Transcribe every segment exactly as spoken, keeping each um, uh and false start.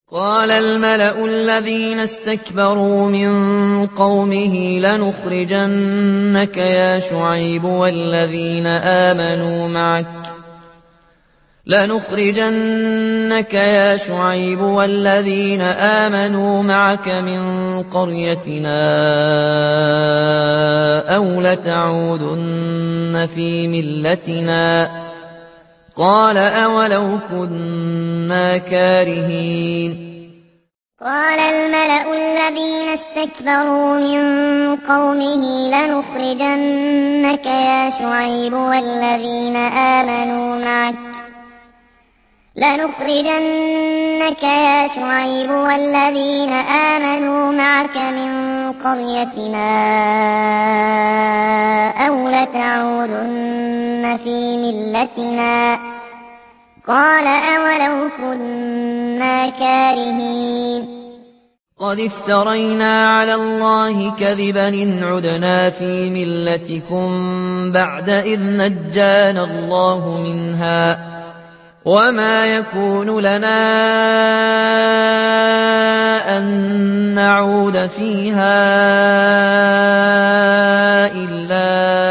قال الملأ الذين استكبروا من قومه لنخرجنك يا شعيب والذين آمنوا معك لنخرجنك يا شعيب والذين آمنوا معك من قريتنا أو لتعودن في ملتنا قال أولو كنا كارهين قال الملأ الذين استكبروا من قومه لنخرجنك يا شعيب والذين آمنوا معك لنخرجنك يا شعيب والذين آمنوا معك من قريتنا أو لتعودن في ملتنا قال أولو كنا كارهين قد افترينا على الله كذبا إن عدنا في ملتكم بعد إذ نجانا الله منها وما يكون لنا أن نعود فيها إلا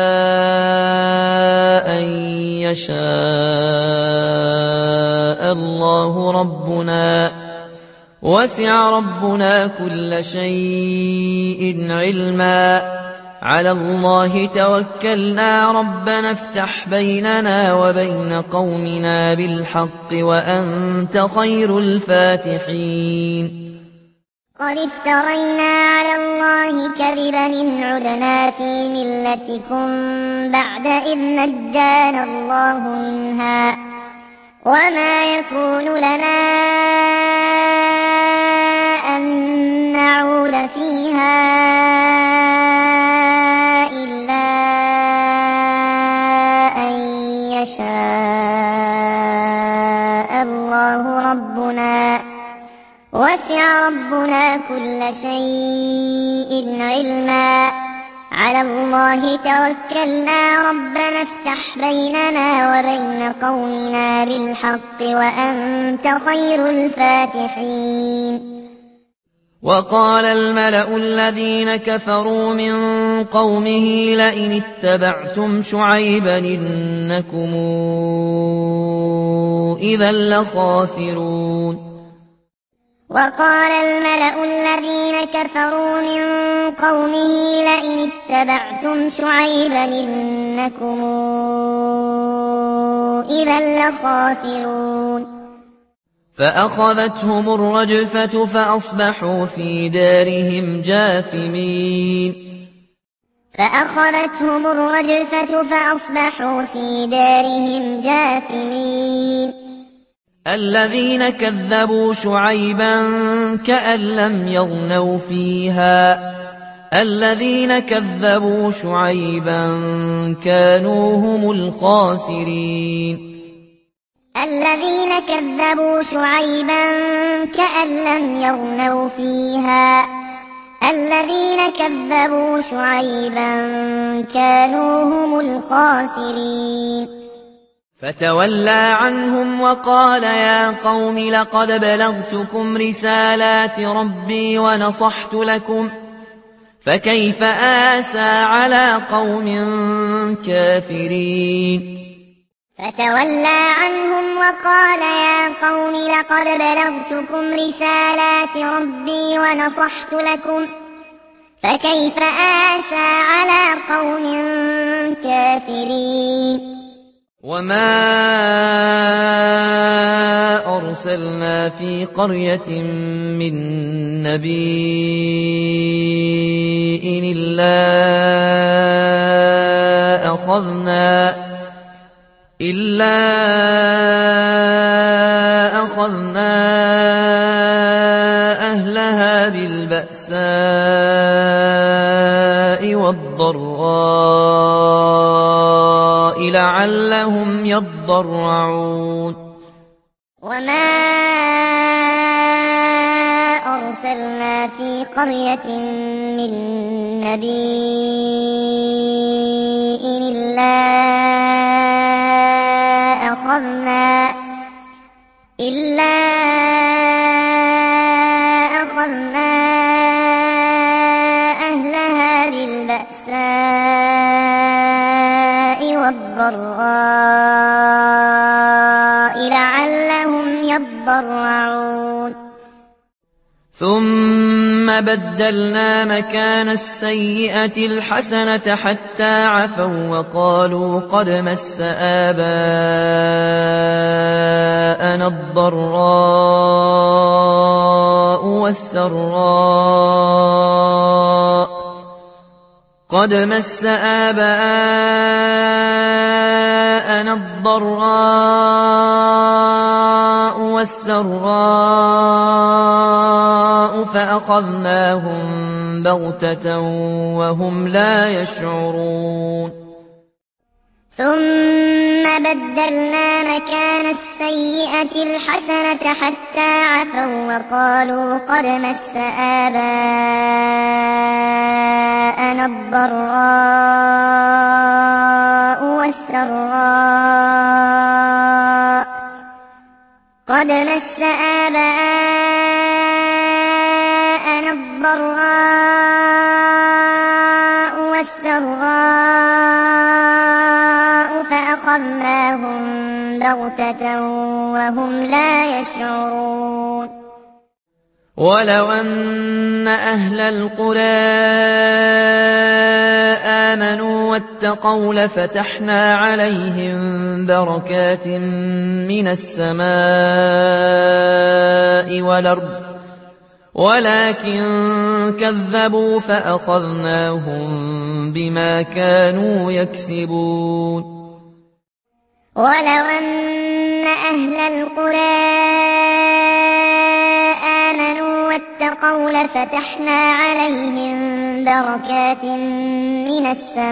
أن يشاء الله ربنا وسع ربنا كل شيء علما على الله توكلنا ربنا افتح بيننا وبين قومنا بالحق وأنت خير الفاتحين قد افترينا على الله كذبا إن عدنا في ملتكم بعد إذ نجانا الله منها وما يكون لنا أن نعود فيها إلا أن يشاء الله ربنا وسع ربنا كل شيء علما على الله توكلنا ربنا افتح بيننا وبين قومنا بالحق وأنت خير الفاتحين وقال الملأ الذين كفروا من قومه لئن اتبعتم شعيبا إنكم إذا لخاسرون وقال الملأ الذين كفروا من قومه لئن اتبعتم شعيبا إنكم إذا لخاسرون فأخذتهم الرجفة فأصبحوا في دارهم جاثمين فأخذتهم الرجفة فأصبحوا في دارهم جاثمين الذين كذبوا شعيبا كأن لم يغنوا فيها الذين كذبوا شعيبا كانوا هم الخاسرين الذين كذبوا شعيبا كأن لم يغنوا فيها الذين كذبوا شعيبا كانوا هم الخاسرين فتولى عنهم وقال يا قوم لقد بلغتكم رسالات ربي ونصحت لكم فكيف آسى على قوم كافرين فتولى عنهم وقال يا قوم لقد بلغتكم رسالات ربي ونصحت لكم فكيف آسى على قوم كافرين وما أرسلنا في قرية من نبي إلا أخذنا إلا أخذنا أهلها بالبأساء والضراء لعلهم يضرعون وما أرسلنا في قرية من نبي إلا أخذنا إلا يسمعون ثم بدلنا مكان السيئة الحسنة حتى عفوا وقالوا قد مس آباءنا الضراء والسراء قد مس آباءنا الضراء والسراء فأخذناهم بغتة وهم لا يشعرون ثم بدلنا مكان السيئة الحسنة حتى عفوا وقالوا قد مس آباءنا الضراء والسراء قد مس آباءنا الضراء والسراء فأخذناهم بغتة وهم لا يشعرون ولو أن أهل القرى آمنوا واتقوا لفتحنا عليهم بركات من السماء والأرض ولكن كذبوا فأخذناهم بما كانوا يكسبون ولو أن أهل القرى آمنوا واتقوا لفتحنا عليهم بركات من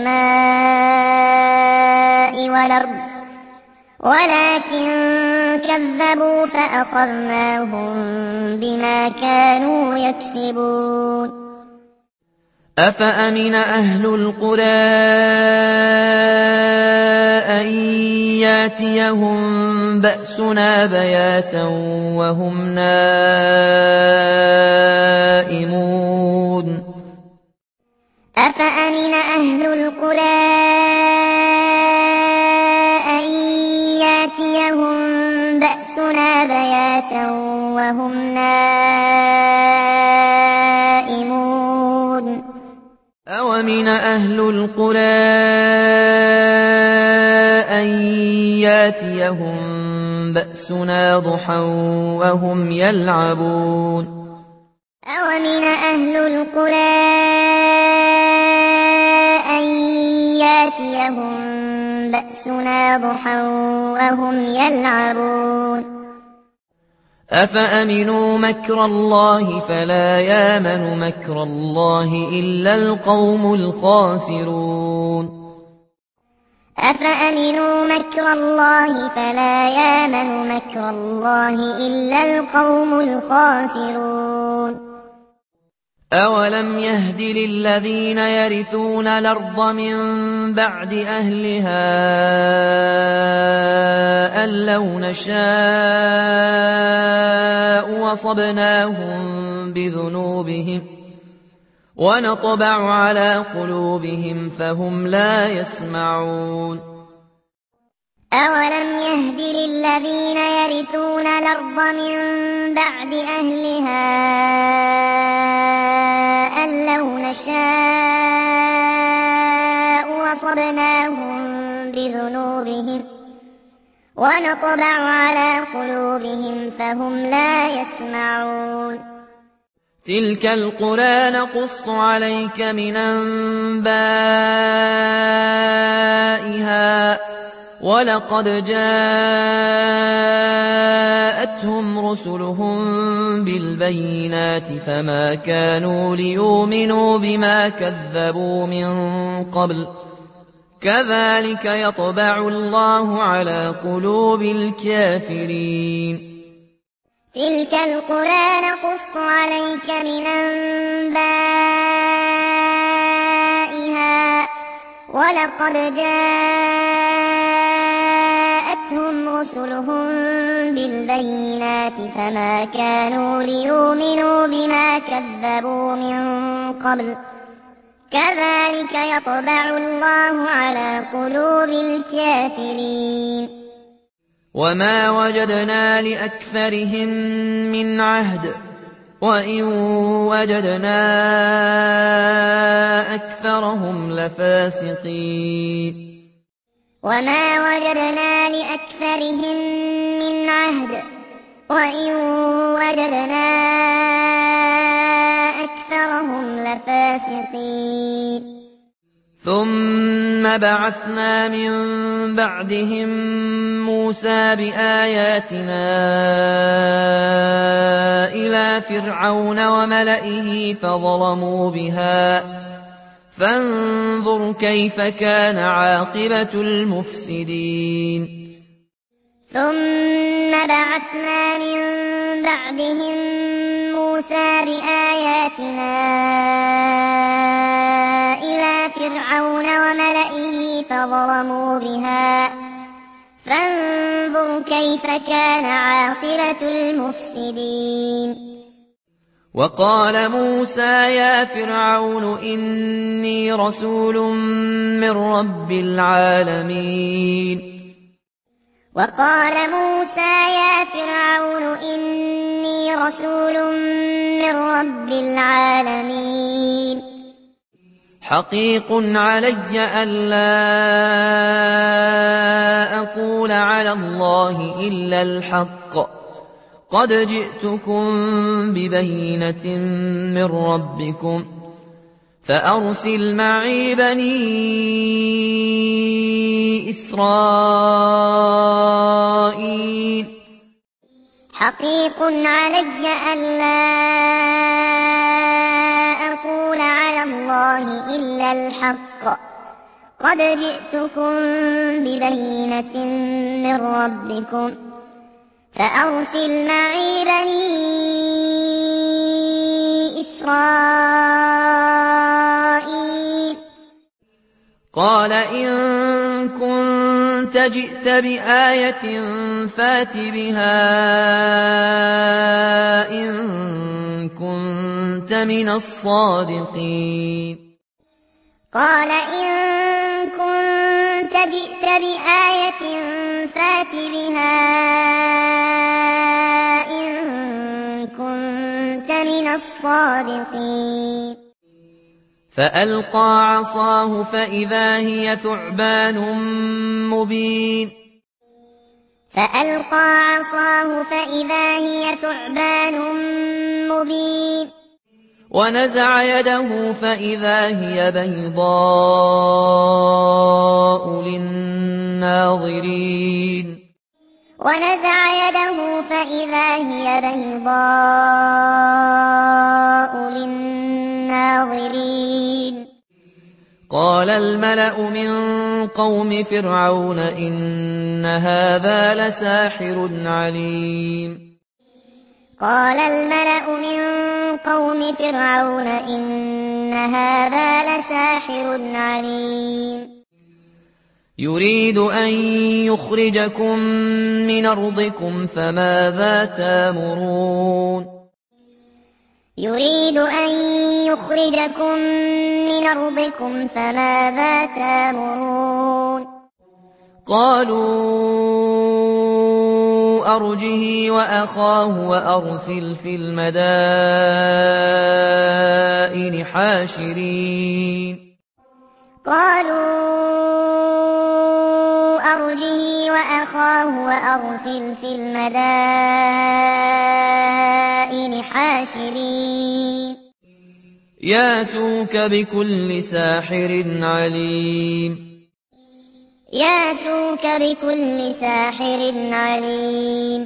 السماء والأرض ولكن كذبوا فأخذناهم بما كانوا يكسبون أفأمن أهل القرى أن ياتيهم بأسنا بياتا وهم نائمون أفأمن أهل القرى أن ياتيهم بأسنا بياتا وهم نائمون أومن أهل القرى أن ياتيهم بأسنا ضحى وهم يلعبون أومن أهل القرى أن ياتيهم بأسنا ضحى وهم يلعبون أفأمنوا مكر الله فلا يامن مكر الله إلا القوم الخاسرون أفأمنوا مكر الله فلا يامن مكر الله إلا القوم الخاسرون أولم يهد للذين يرثون الأرض من بعد أهلها أن لو نشاء وصبناهم بذنوبهم ونطبع على قلوبهم فهم لا يسمعون أولم يهد للذين يرثون الأرض من بعد أهلها أن لو نشاء وصبناهم بذنوبهم ونطبع على قلوبهم فهم لا يسمعون تلك القرى نقص عليك من أنبائها ولقد جاءتهم رسلهم بالبينات فما كانوا ليؤمنوا بما كذبوا من قبل كذلك يطبع الله على قلوب الكافرين تلك القرى نقص عليك من أنبائها ولقد جاءتهم رسلهم بالبينات فما كانوا ليؤمنوا بما كذبوا من قبل كذلك يطبع الله على قلوب الكافرين وما وجدنا لأكثرهم من عهد وإن وجدنا أكثرهم لفاسقين وما وجدنا لأكثرهم من عهد وإن وجدنا أكثرهم لفاسقين ثم بعثنا من بعدهم موسى بآياتنا إلى فرعون وملئه فظلموا بها فانظر كيف كان عاقبة المفسدين ثم بعثنا من بعدهم موسى بآياتنا إلى فرعون وملئه فظلموا بها فانظر كيف كان عاقبة المفسدين وقال موسى يا فرعون إني رسول من رب العالمين وقال موسى يا فرعون إني رسول من رب العالمين حقيق علي ألا أقول على الله إلا الحق قد جئتكم ببينة من ربكم فأرسل معي بني إسرائيل حقيق علي ألا أقول على الله إلا الحق قد جئتكم ببينة من ربكم فأرسل معي بني إسرائيل قال إن كنت جئت بآية فات بها إن كنت من الصادقين قال إن كنت جئت بآية فات بها إن كنت من الصادقين فألقى عصاه فإذا هي ثعبان مبين فألقى عصاه فإذا هي ثعبان مبين ونزع يده فإذا هي بيضاء للناظرين ونزع يده فإذا هي بيضاء للناظرين قال الملأ من قوم فرعون إن هذا لساحر عليم قال الملأ من قوم فرعون إن هذا لساحر عليم يريد أن يخرجكم من أرضكم فماذا تأمرون يريد أن يخرجكم من أرضكم فماذا تأمرون قالوا أرجه وأخاه وأرسل في المدائن حاشرين قالوا أرجه وأخاه وأرسل في المدائن حاشرين ياتوك بكل ساحر عليم ياتوك بكل ساحر عليم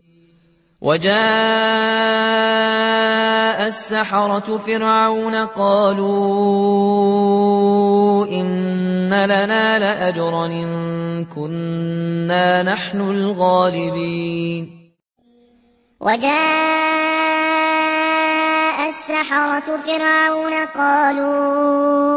وجاء السحرة فرعون قالوا إن لنا لأجرا إن كنا نحن الغالبين وجاء السحرة فرعون قالوا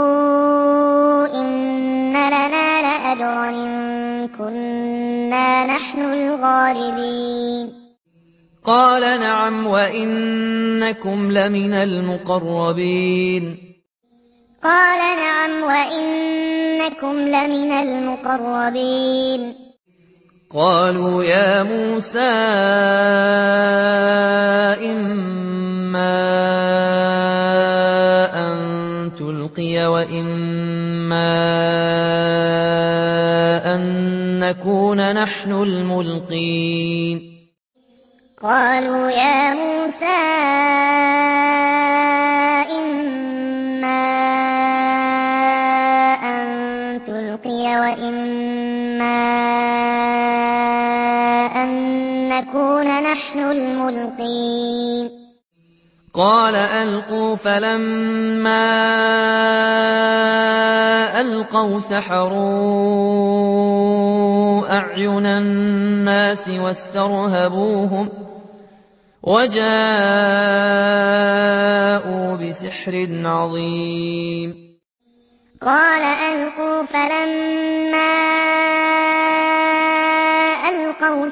إن لنا لأجرا إن كنا نحن الغالبين قال نعم وإنكم لمن المقربين قال نعم وإنكم لمن المقربين قالوا يا موسى إما أن تلقي وإما أن نكون نحن الملقين قالوا يا موسى إما أن تلقي وإما أن نكون نحن الملقين قال ألقوا فلما ألقوا سحروا أعين الناس واسترهبوهم وجاءوا بسحر عظيم قال ألقوا فلما ألقوا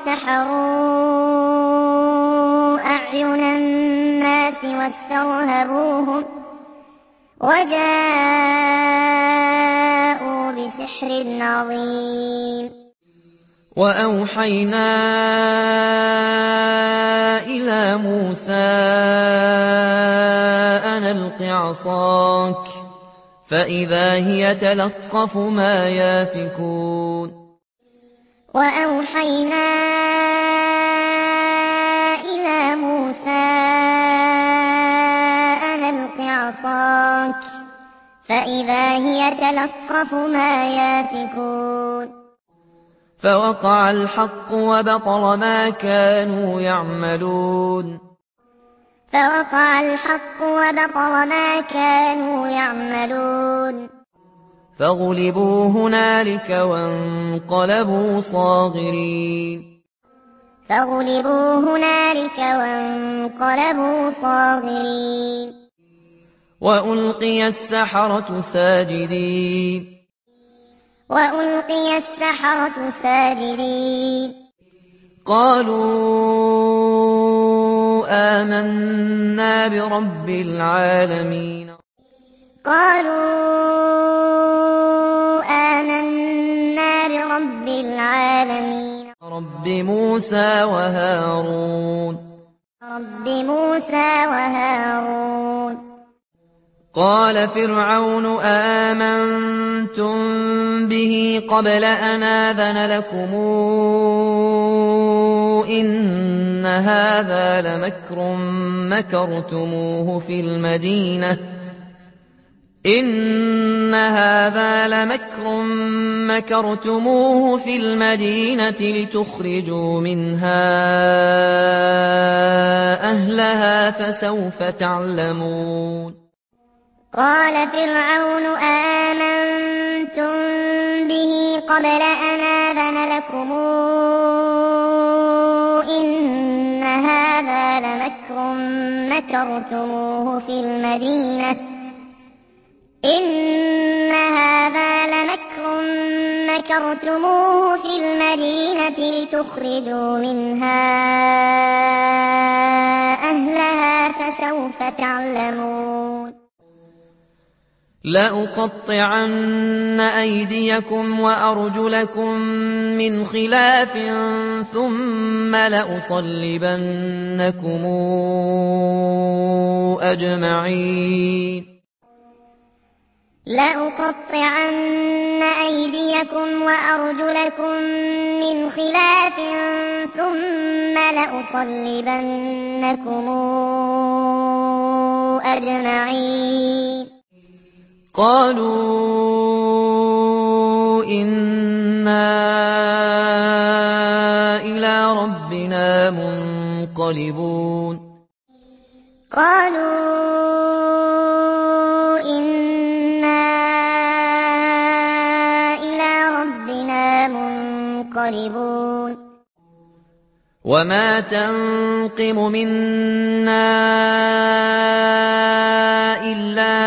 سحروا أعين الناس واسترهبوهم وجاءوا بسحر عظيم وأوحينا إلى موسى أن ألق عصاك فإذا هي تلقف ما يافكون وأوحينا إلى موسى أن ألق عصاك فإذا هي تلقف ما يافكون فوقع الحق وبطل ما كانوا يعملون فوقع الحق وبطل ما كانوا يعملون فغلبوا هنالك وانقلبوا صاغرين فغلبوا هنالك وانقلبوا صاغرين وألقي السحرة ساجدين وألقي السحرة ساجدين قالوا آمنا برب العالمين قالوا آمنا برب العالمين رب موسى وهارون رب موسى وهارون قال فرعون آمنتم به قبل أن آذن لكم إن هذا لمكر مكرتموه في المدينة إن هذا لمكر مكرتموه في المدينة لتخرجوا منها أهلها فسوف تعلمون قال فرعون آمنتم به قبل أن آذن لكم إن هذا لمكر مكرتموه في المدينة إن هذا لمكر مكرتموه في المدينة لتخرجوا منها أهلها فسوف تعلمون لأقطعن أيديكم وأرجلكم من خلاف ثم لأصلبنكم أجمعين لأقطعن أيديكم وأرجلكم من خلاف ثم لأصلبنكم أجمعين قالوا إنا إلى ربنا منقلبون قالوا إنا إلى ربنا منقلبون وما تنقم منا إلا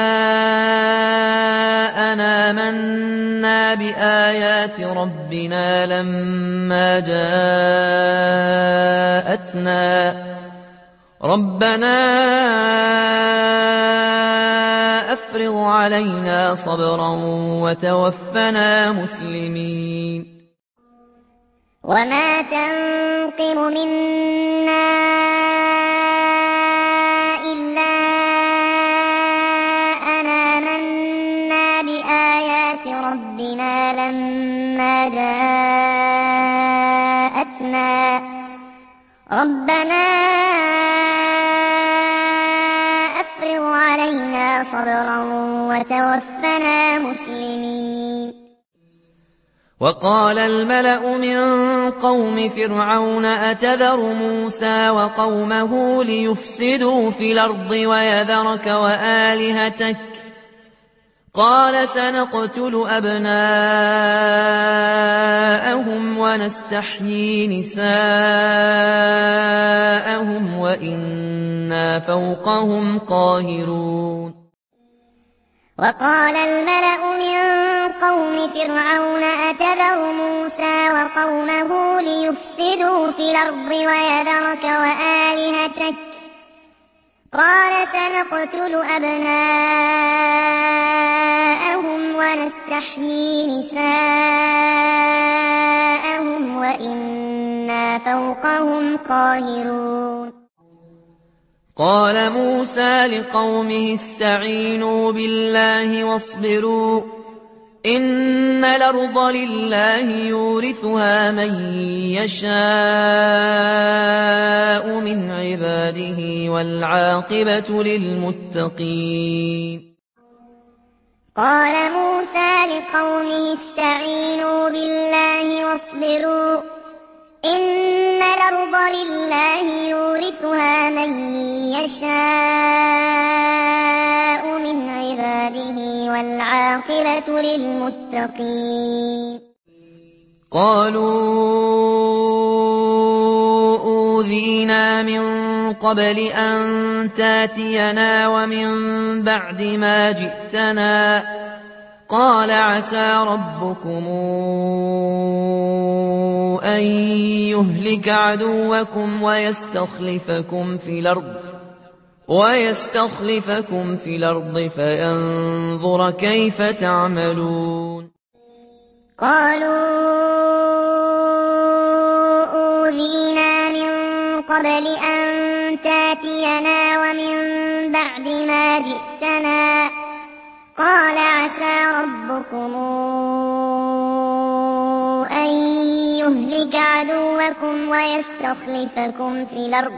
أن آمنا بآيات ربنا لما جاءتنا ربنا أفرغ علينا صبرا وتوفنا مسلمين وما تنقم منا إلا أن آمنا بآيات ربنا لما جاءتنا ربنا أفرغ علينا صبرا وتوفنا مسلمين. وقال الملأ من قوم فرعون أتذر موسى وقومه ليفسدوا في الأرض ويذرك وآلهتك قال سنقتل أبناءهم ونستحيي نساءهم وإنا فوقهم قاهرون. وقال الملأ من قوم فرعون أتذر موسى وقومه ليفسدوا في الأرض ويذرك وآلهتك قال سنقتل أبناءهم ونستحيي نساءهم وإنا فوقهم قاهرون. قال موسى لقومه استعينوا بالله واصبروا إن الأرض لله يورثها من يشاء من عباده والعاقبة للمتقين. قال موسى لقومه استعينوا بالله واصبروا إن الأرض لله يورثها من يشاء من عباده والعاقبة للمتقين. قالوا أوذينا من قبل أن تاتينا ومن بعد ما جئتنا قال عسى ربكم أن يهلك عدوكم ويستخلفكم في الأرض ويستخلفكم في الأرض فينظر كيف تعملون. قالوا أوذينا من قبل أن تاتينا ومن بعد ما جئتنا قال عسى ربكم أن يهلك عدوكم ويستخلفكم في الأرض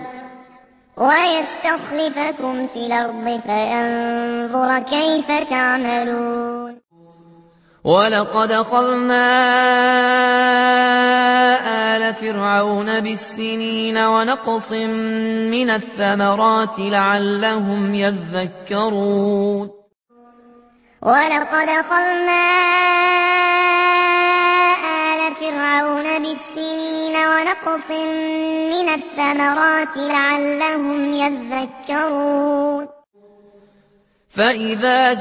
ويستخلفكم في الأرض فينظر كيف تعملون. ولقد أخذنا آل فرعون بالسنين ونقص من الثمرات لعلهم يذكرون. ولقد أخذنا آل فرعون بالسنين ونقص من الثمرات لعلهم يذكرون. فإذا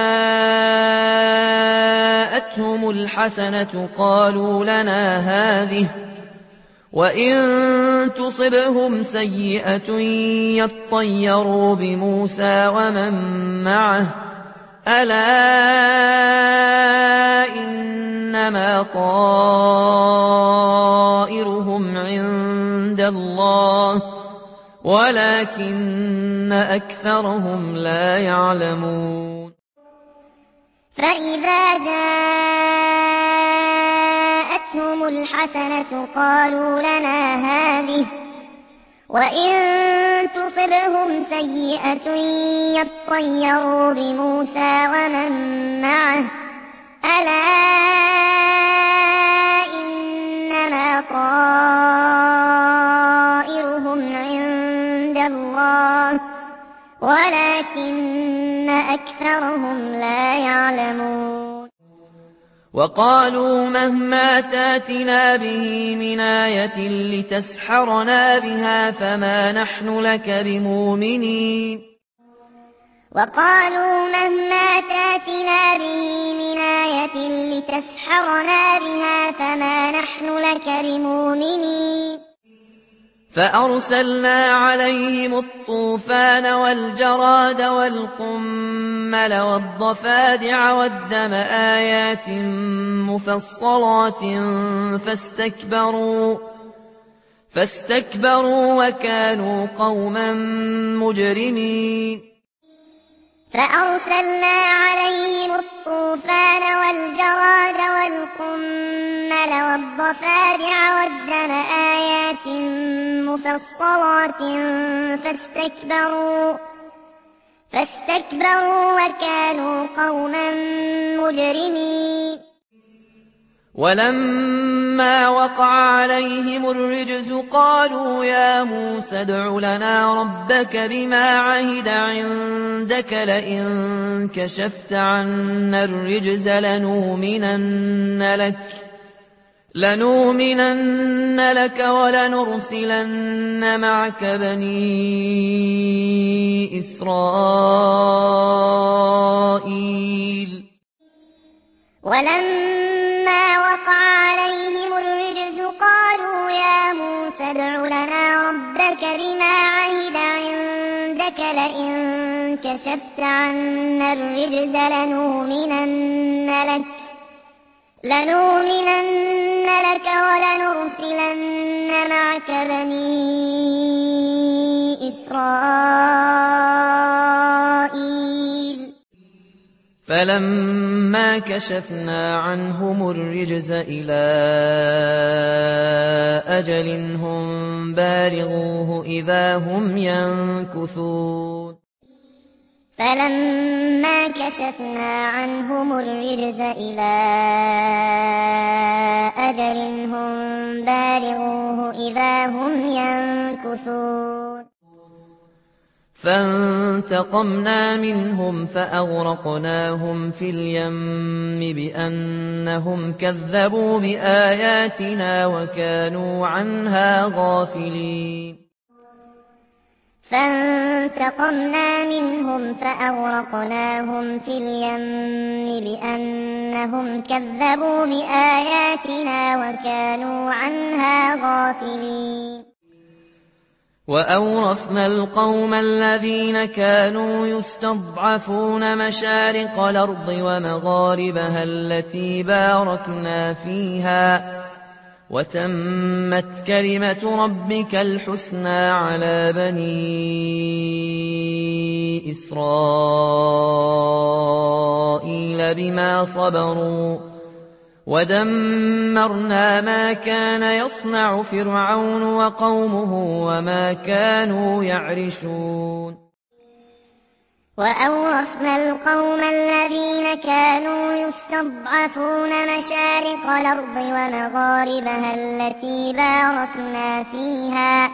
جاءتهم الحسنة قالوا لنا هذه وإن تصبهم سيئة يطيروا بموسى ومن معه ألا إنما طائرهم عند الله ولكن أكثرهم لا يعلمون. فإذا جاءتهم الحسنة قالوا لنا هذه وإن تصبهم سيئة يطيروا بموسى ومن معه ألا إنما طائرهم عند الله ولكن أكثرهم لا يعلمون. وقالوا مهما تاتنا به من آية لتسحرنا بها فما نحن لك بمؤمنين. وقالوا مهما تاتنا به من آية لتسحرنا بها فما نحن لك بمؤمنين. فأرسلنا عليهم الطوفان والجراد والقمل والضفادع والدم آيات مفصلات فاستكبروا فاستكبروا وكانوا قوما مجرمين فأرسلنا عليهم الطوفان والجراد والقمل والضفادع والدم آيات مفصلات فاستكبروا فاستكبروا وكانوا قوما مجرمين ولما وقع عليهم الرجز قالوا يا موسى ادع لنا ربك بما عهد عندك لئن كشفت عنا الرجز لنؤمنن لك لنؤمنن لك ولنرسلن معك بني إسرائيل ولما وقع عليهم الرجز قالوا يا موسى ادع لنا ربك بما عهد عندك لئن كشفت عنا الرجز لنؤمنن لك لنؤمنن لك ولنرسلن معك بني إسرائيل فلما كشفنا عنهم الرجز إلى أجل هم بالغوه إذا هم ينكثون فلما كشفنا عنهم الرجز إلى أجل هم بالغوه إذا هم ينكثون فانتقمنا منهم فأغرقناهم في اليم بأنهم كذبوا بآياتنا وكانوا عنها غافلين فانتقمنا منهم فأغرقناهم في اليم بأنهم كذبوا بآياتنا وكانوا عنها غافلين وأورثنا القوم الذين كانوا يستضعفون مشارق الأرض ومغاربها التي باركنا فيها وتمت كلمة ربك الحسنى على بني إسرائيل بما صبروا ودمرنا ما كان يصنع فرعون وقومه وما كانوا يعرشون وأورثنا القوم الذين كانوا يستضعفون مشارق الأرض ومغاربها التي باركنا فيها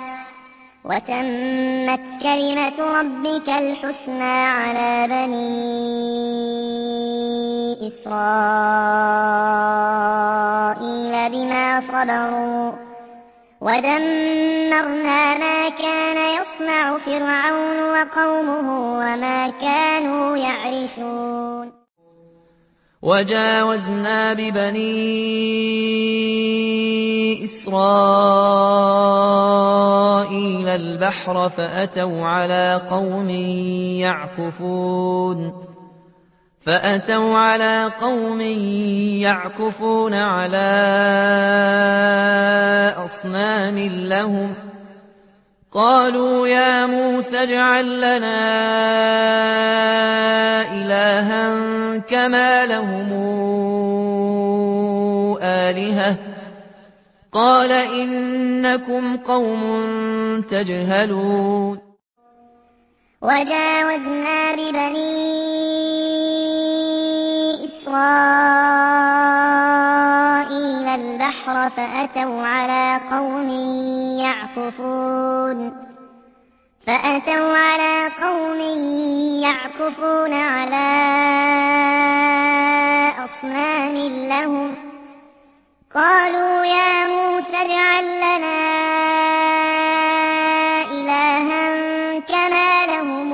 وتمت كلمة ربك الحسنى على بني إسرائيل بما صبروا ودمرنا ما كان يصنع فرعون وقومه وما كانوا يعرشون وجاوزنا ببني إسرائيل البحر فأتوا على قوم يعكفون فأتوا على قوم يعكفون على أصنام لهم قالوا يا موسى اجعل لنا إلها كما لهم آلهة قال إنكم قوم تجهلون وجاوزنا ببني إسرائيل البحر فأتوا على قوم يعكفون فأتوا على قوم يعكفون على أصنام لهم قالوا يا موسى اجعل لنا إلها كما لهم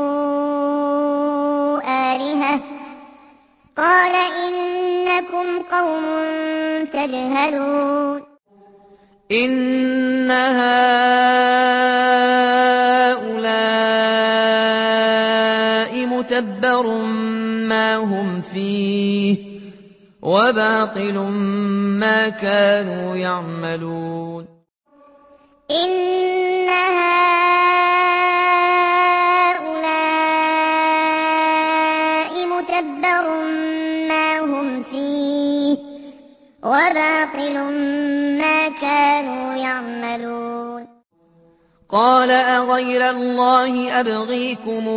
آلهة قال إنكم قوم تجهلون إن هؤلاء متبر ما هم فيه وباطل ما كانوا يعملون إن هؤلاء متبر ما هم فيه وباطل ما كانوا يعملون قال أغير الله أبغيكم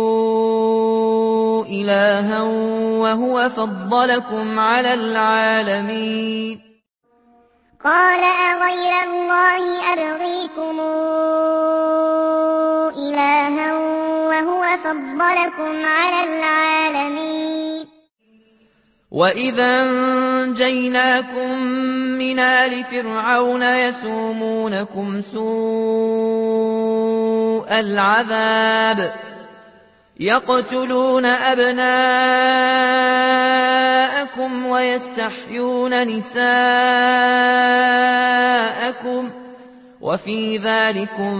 إلها وهو فضلكم على العالمين قال أغير الله أبغيكم إلها وهو فضلكم على العالمين وإذا أنجيناكم من آل فرعون يسومونكم سوء العذاب يقتلون أبناءكم ويستحيون نساءكم وفي ذلكم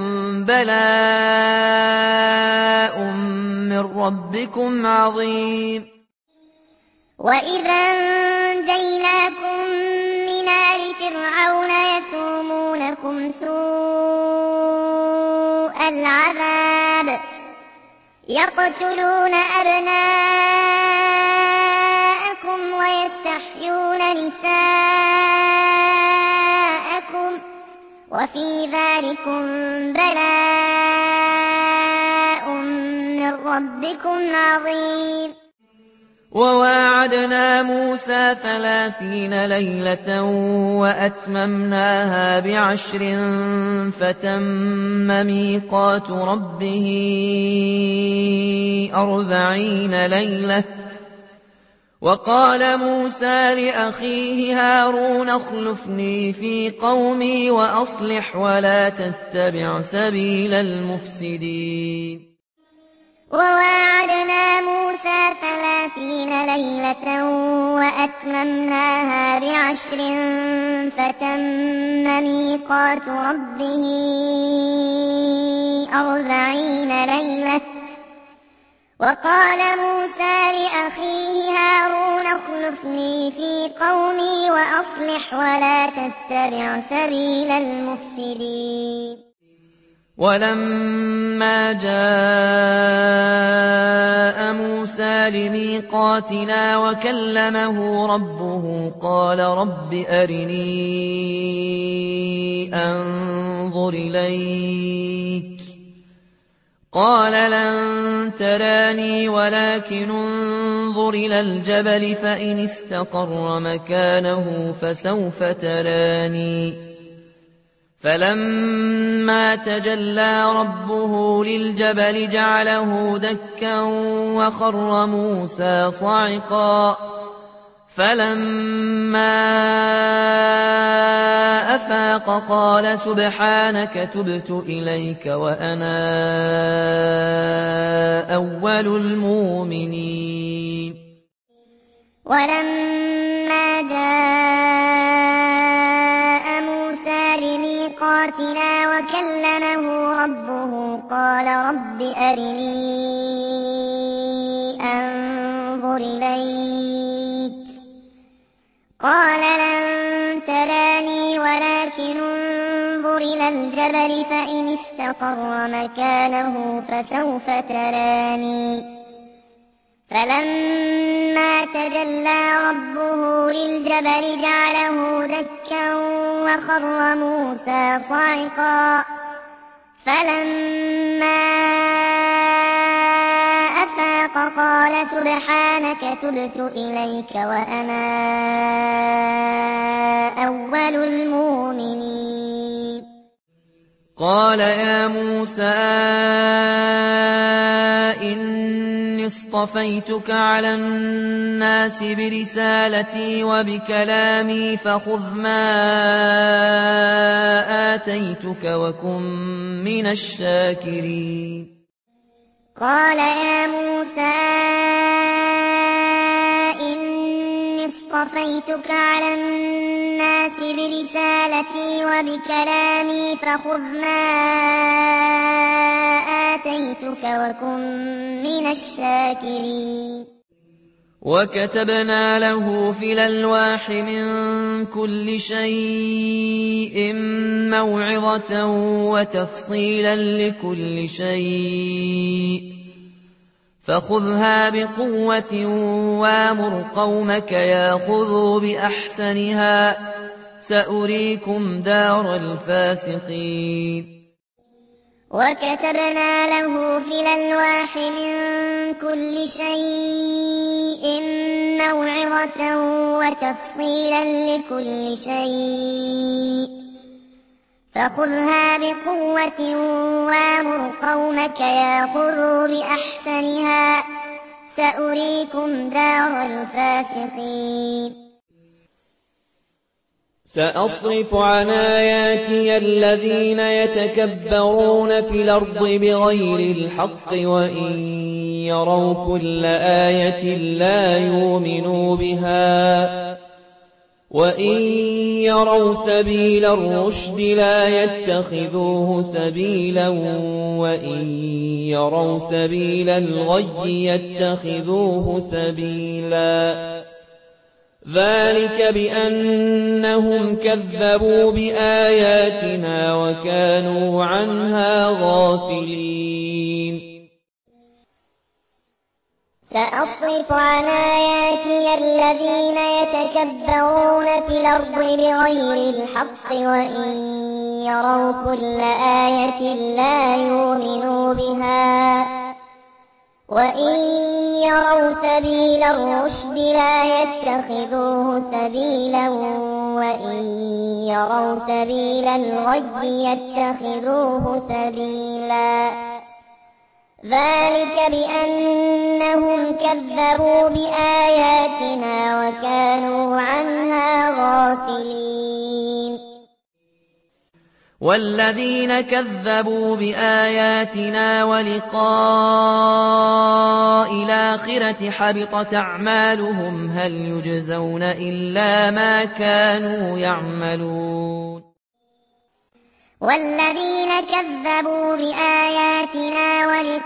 بلاء من ربكم عظيم وإذا أنجيناكم من آل فرعون يسومونكم سوء العذاب يقتلون أبناءكم ويستحيون نساءكم وفي ذلكم بلاء من ربكم عظيم وواعدنا موسى ثلاثين ليلة وأتممناها بعشر فتم ميقات ربه أربعين ليلة وقال موسى لأخيه هارون اخلفني في قومي وأصلح ولا تتبع سبيل المفسدين وواعدنا موسى ثلاثين ليلة وأتممناها بعشر فتم ميقات ربه أربعين ليلة وقال موسى لأخيه هارون اخلفني في قومي وأصلح ولا تتبع سبيل المفسدين ولما جاء موسى لميقاتنا وكلمه ربه قال رب أرني أنظر إليك قال لن تراني ولكن انظر إلى الجبل فإن استقر مكانه فسوف تراني فلما تجلى ربه للجبل جعله دكا وخر موسى صعقا فلما أفاق قال سبحانك تبت إليك وأنا أول المؤمنين ولما جاء موسى لميقاتنا وكلمه ربه قال رب أرني أنظر إليك قال لن تراني ولكن انظر إلى الجبل فإن استقر مكانه فسوف تراني فلما تجلى ربه للجبل جعله دكا وخر موسى صعقا فلما أفاق قال سبحانك تبت إليك وأنا أول المؤمنين قال يا موسى إني اصطفيتك على الناس برسالتي وبكلامي فخذ ما آتيتك وكن من الشاكرين قال يا موسى إني اصطفيتك على الناس برسالتي وبكلامي فخذ ما آتيتك وكن من الشاكرين وكتبنا له في الألواح من كل شيء موعظة وتفصيلا لكل شيء فخذها بقوة وامر قومك ياخذوا بأحسنها سأريكم دار الفاسقين وكتبنا له في الألواح من كل شيء موعظة وتفصيلا لكل شيء فخذها بقوة وامر قومك ياخذوا بأحسنها سأريكم دار الفاسقين سأصرف عن آياتي الذين يتكبرون في الأرض بغير الحق وإن يروا كل آية لا يؤمنوا بها وإن يروا سبيل الرشد لا يتخذوه سبيلا وإن يروا سبيل الغي يتخذوه سبيلا ذلك بأنهم كذبوا بآياتنا وكانوا عنها غافلين سأصرف عن آياتي الذين يتكبرون في الأرض بغير الحق وإن يروا كل آية لا يؤمنوا بها وإن يروا سبيل الرشد لا يتخذوه سبيلا وإن يروا سبيل الغي يتخذوه سبيلا ذلك بأنهم كذبوا بآياتنا وكانوا عنها غافلين والذين كذبوا بآياتنا ولقاء الآخرة حبطت أعمالهم هل يجزون إلا ما كانوا يعملون والذين كذبوا بآياتنا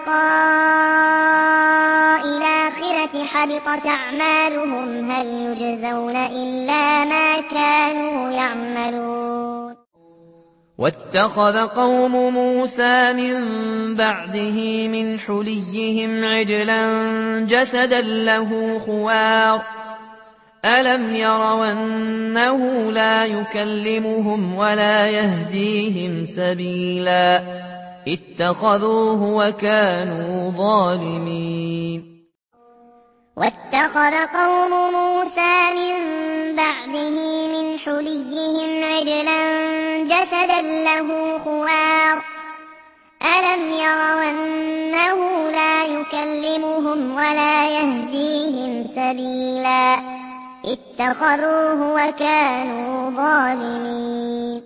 ولقاء الآخرة حبطت أعمالهم هل يجزون إلا ما كانوا يعملون واتخذ قوم موسى من بعده من حليهم عجلا جسدا له خوار ألم يروا أنه لا يكلمهم ولا يهديهم سبيلا اتخذوه وكانوا ظالمين واتخذ قوم موسى من بعده من حليهم عجلا جسدا له خوار ألم يروا أنه لا يكلمهم ولا يهديهم سبيلا اتخذوه وكانوا ظالمين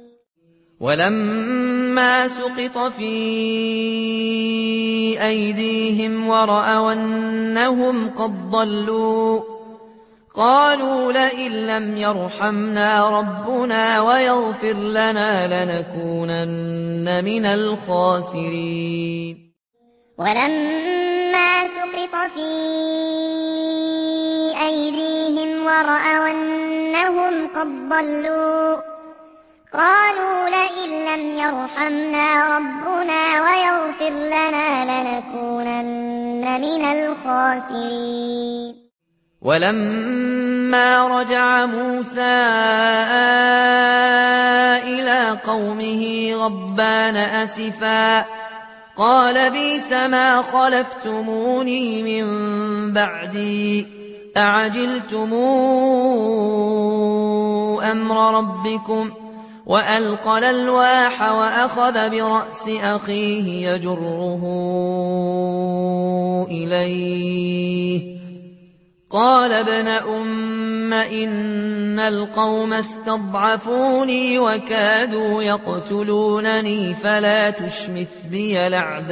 ولما سقط في أيديهم ورأوا أنهم قد ضلوا قالوا لئن لم يرحمنا ربنا ويغفر لنا لنكونن من الخاسرين ولما سقط في أيديهم ورأوا أنهم قد ضلوا قالوا لئن لم يرحمنا ربنا ويغفر لنا لنكونن من الخاسرين ولما رجع موسى إلى قومه غضبان أسفا قال بئس ما خلفتموني من بعدي أعجلتم أمر ربكم وألقى الألواح وأخذ برأس أخيه يجره إليه قال ابن أم إن القوم استضعفوني وكادوا يقتلونني فلا تشمث بي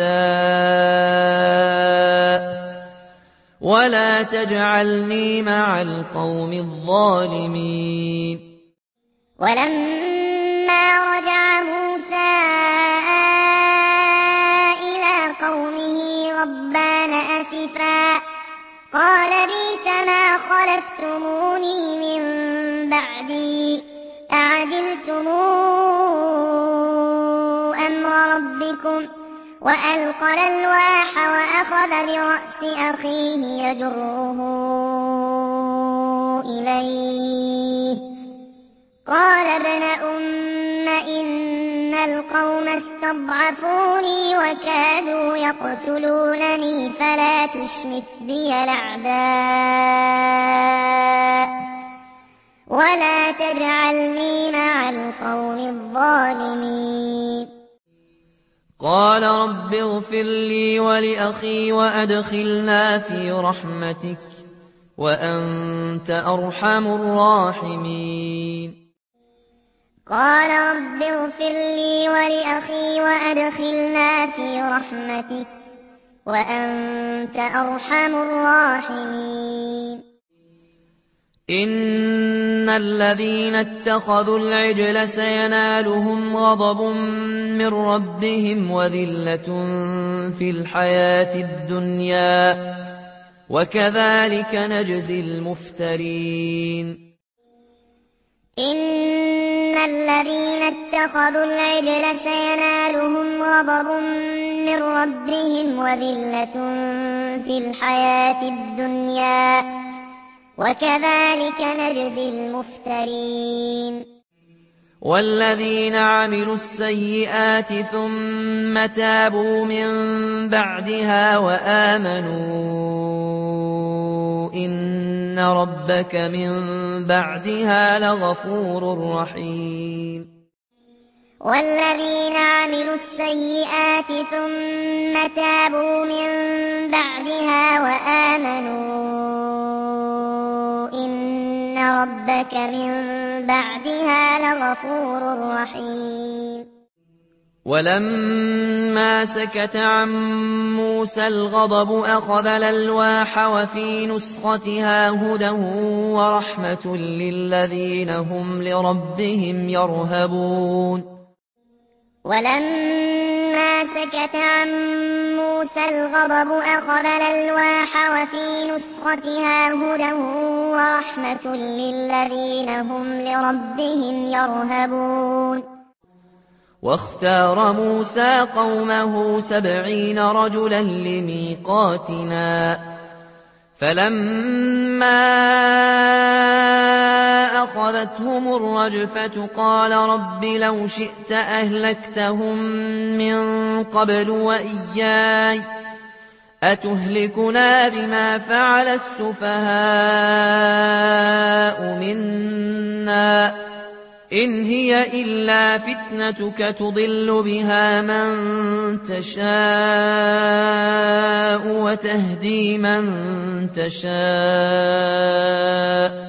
الأعداء ولا تجعلني مع القوم الظالمين ولما رجع موسى إلى قومه غضبان أسفا مختلفا قال بئس ما خلفتموني من بعدي أعجلتم أمر ربكم وألقى الألواح وأخذ برأس أخيه يجره إليه قال ابن أم إن القوم استضعفوني وكادوا يقتلونني فلا تشمت بي الأعداء ولا تجعلني مع القوم الظالمين قال رب اغفر لي ولأخي وأدخلنا في رحمتك وأنت أرحم الراحمين قال رب اغفر لي ولأخي وأدخلنا في رحمتك وأنت أرحم الراحمين إن الذين اتخذوا العجل سينالهم غضب من ربهم وذلة في الحياة الدنيا وكذلك نجزي المفترين إن الذين اتخذوا العجل سينالهم غضب من ربهم وذلة في الحياة الدنيا وكذلك نجزي المفترين والذين عملوا السيئات ثم تابوا من بعدها وآمنوا إن ربك من بعدها لغفور رحيم والذين عملوا السيئات ثم تابوا من بعدها وآمنوا إن ربك من بعدها لغفور رحيم ولما سكت عن موسى الغضب أخذ الألواح وفي نسختها هدى ورحمة للذين هم لربهم يرهبون ولما سكت عن موسى الغضب أخذ الألواح وفي نسختها هدى ورحمة للذين هم لربهم يرهبون واختار موسى قومه سبعين رجلا لميقاتنا فلما أخذتهم الرجفة قال رب لو شئت أهلكتهم من قبل وإياي أتهلكنا بما فعل السفهاء منا إن هي إلا فتنتك تضل بها من تشاء وتهدي من تشاء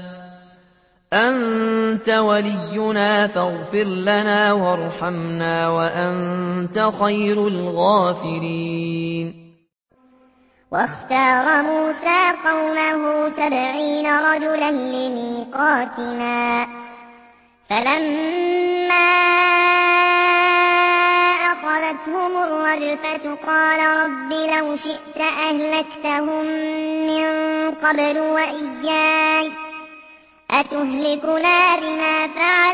أنت ولينا فاغفر لنا وارحمنا وأنت خير الغافرين واختار موسى قومه سبعين رجلا لميقاتنا فلما أخذتهم الرجفة قال رب لو شئت أهلكتهم من قبل وإياي أتهلكنا بما فعل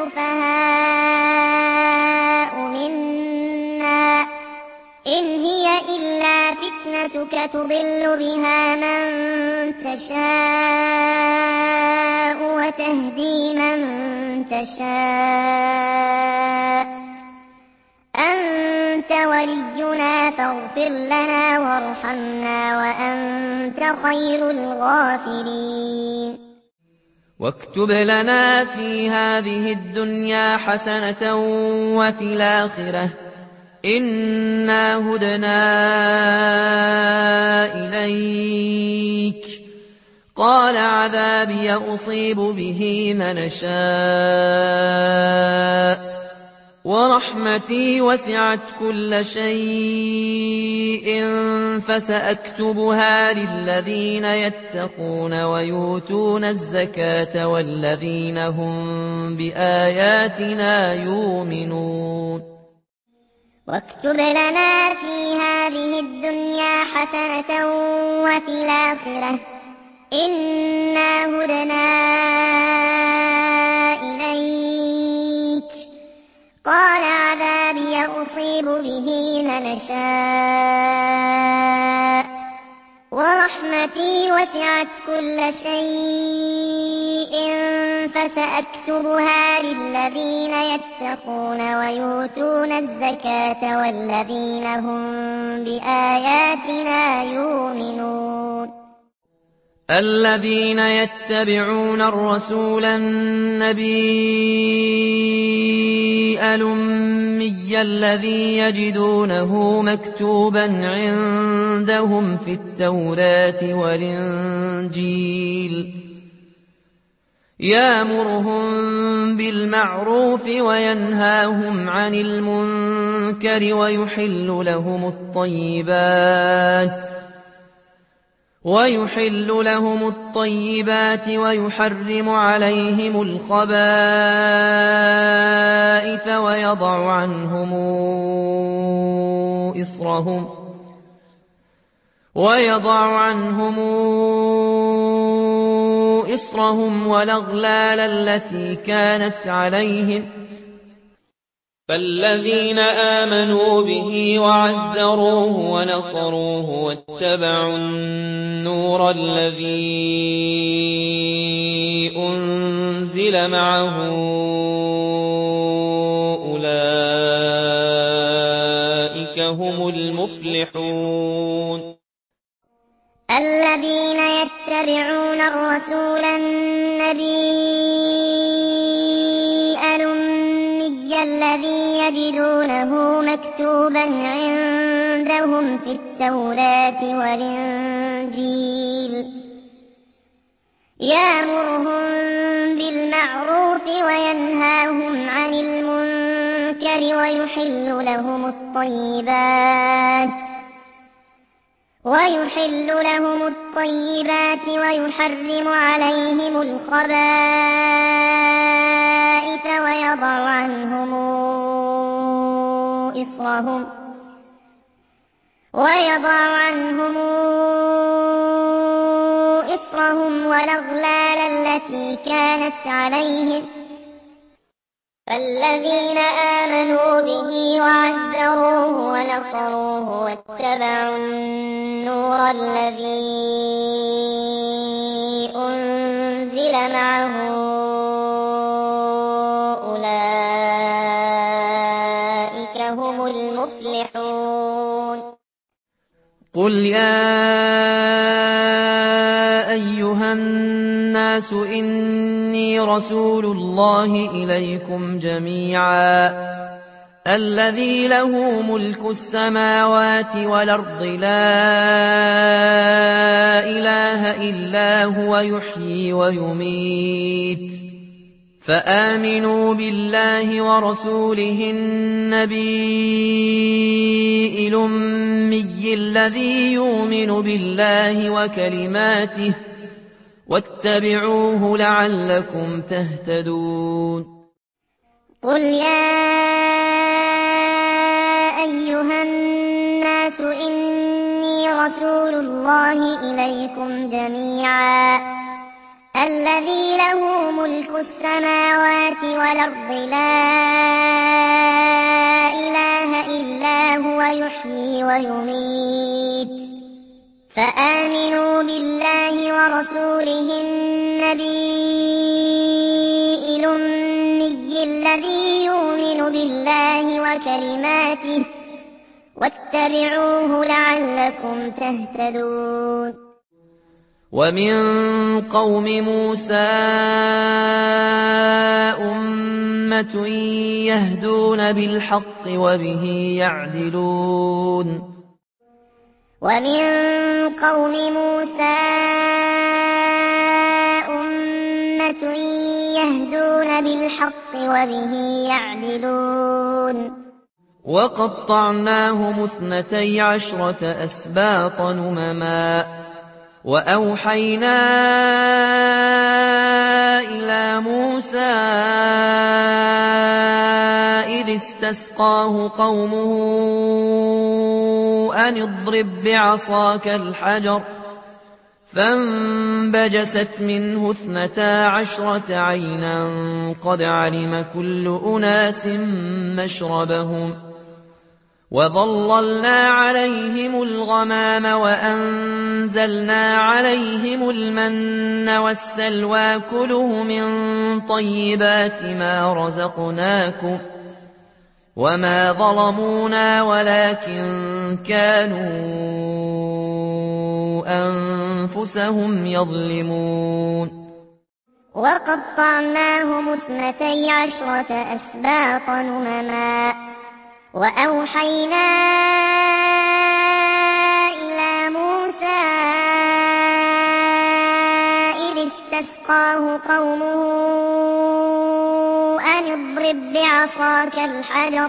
السفهاء منا إن هي إلا فتنتك تضل بها من تشاء وتهدي من تشاء أنت ولينا فاغفر لنا وارحمنا وأنت خير الغافرين واكتب لنا في هذه الدنيا حسنة وفي الآخرة إنا هدنا إليك قال عذابي أصيب به من شاء ورحمتي وسعت كل شيء فسأكتبها للذين يتقون ويؤتون الزكاة والذين هم بآياتنا يؤمنون واكتب لنا في هذه الدنيا حسنة وفي الآخرة إنا هدنا إليك. قال عذابي أصيب به من أشاء ورحمتي وسعت كل شيء فسأكتبها للذين يتقون ويؤتون الزكاة والذين هم بآياتنا يؤمنون. الذين يتبعون الرسول النبي الأمي الذي يجدونه مكتوبا عندهم في التوراة والإنجيل يأمرهم بالمعروف وينهاهم عن المنكر ويحل لهم الطيبات ويحل لهم الطيبات ويحرم عليهم الخبائث ويضع عنهم إصرهم ويضع عنهم إصرهم والأغلال التي كانت عليهم. فالذين آمنوا به وعزروه ونصروه واتبعوا النور الذي أنزل معه أولئك هم المفلحون. الذين يتبعون الرسول النبي الأمي الذي يجدونه مكتوبا عندهم في التوراة والإنجيل يأمرهم بالمعروف وينهاهم عن المنكر ويحل لهم الطيبات ويحل لهم الطيبات ويحرم عليهم الخبائث ويضع عنهم إصرهم ويضع عنهم إصرهم والأغلال التي كانت عليهم. فالذين آمنوا به وعزروه ونصروه واتبعوا النور الذي أنزل معه أولئك هم المفلحون. قل يا أيها الناس إني رسول الله إليكم جميعا الذي له ملك السماوات والأرض لا إله إلا هو يحيي ويميت فآمنوا بالله ورسوله النبي الأمي الذي يؤمن بالله وكلماته واتبعوه لعلكم تهتدون. قل يا أيها الناس إني رسول الله إليكم جميعا الذي له ملك السماوات والأرض لا إله إلا هو يحيي ويميت فآمنوا بالله ورسوله النبي الأمي الذي يؤمن بالله وكلماته واتبعوه لعلكم تهتدون. ومن قوم موسى أمة يهدون بالحق وبه يعدلون. ومن قوم موسى أمة يهدون بالحق وبه يعدلون. وقطعناهم اثنتي عشرة أسباط أمما وأوحينا إلى موسى إذ استسقاه قومه أن اضرب بعصاك الحجر فانبجست منه اثنتا عشرة عينا قد علم كل أناس مشربهم وظللنا عليهم الغمام وأنزلنا عليهم المن والسلوى كلوا من طيبات ما رزقناكم وما ظلمونا ولكن كانوا أنفسهم يظلمون وقطعناهم اثنتي عشرة أسباط أمما وأوحينا إلى موسى إذ استسقاه قومه أن اضرب بعصاك الحجر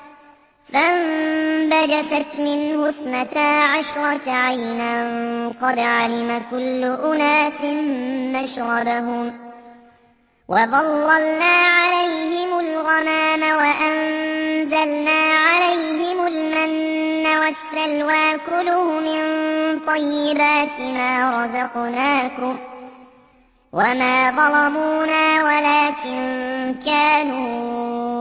فانبجست منه اثنتا عشرة عينا قد علم كل أناس مشربهم وظللنا عليهم الغمام وأنزلنا عليهم المن والسلوى كلوا من طيبات ما رزقناكم وما ظلمونا ولكن كانوا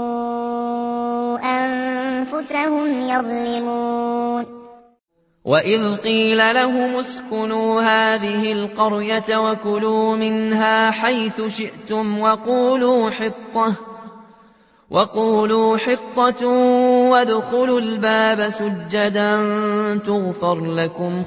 أنفسهم يظلمون وإذ قيل لهم اسكنوا هذه القرية وكلوا منها حيث شئتم وقولوا حطة وقولوا حطة وادخلوا الباب سجدا تغفر لكم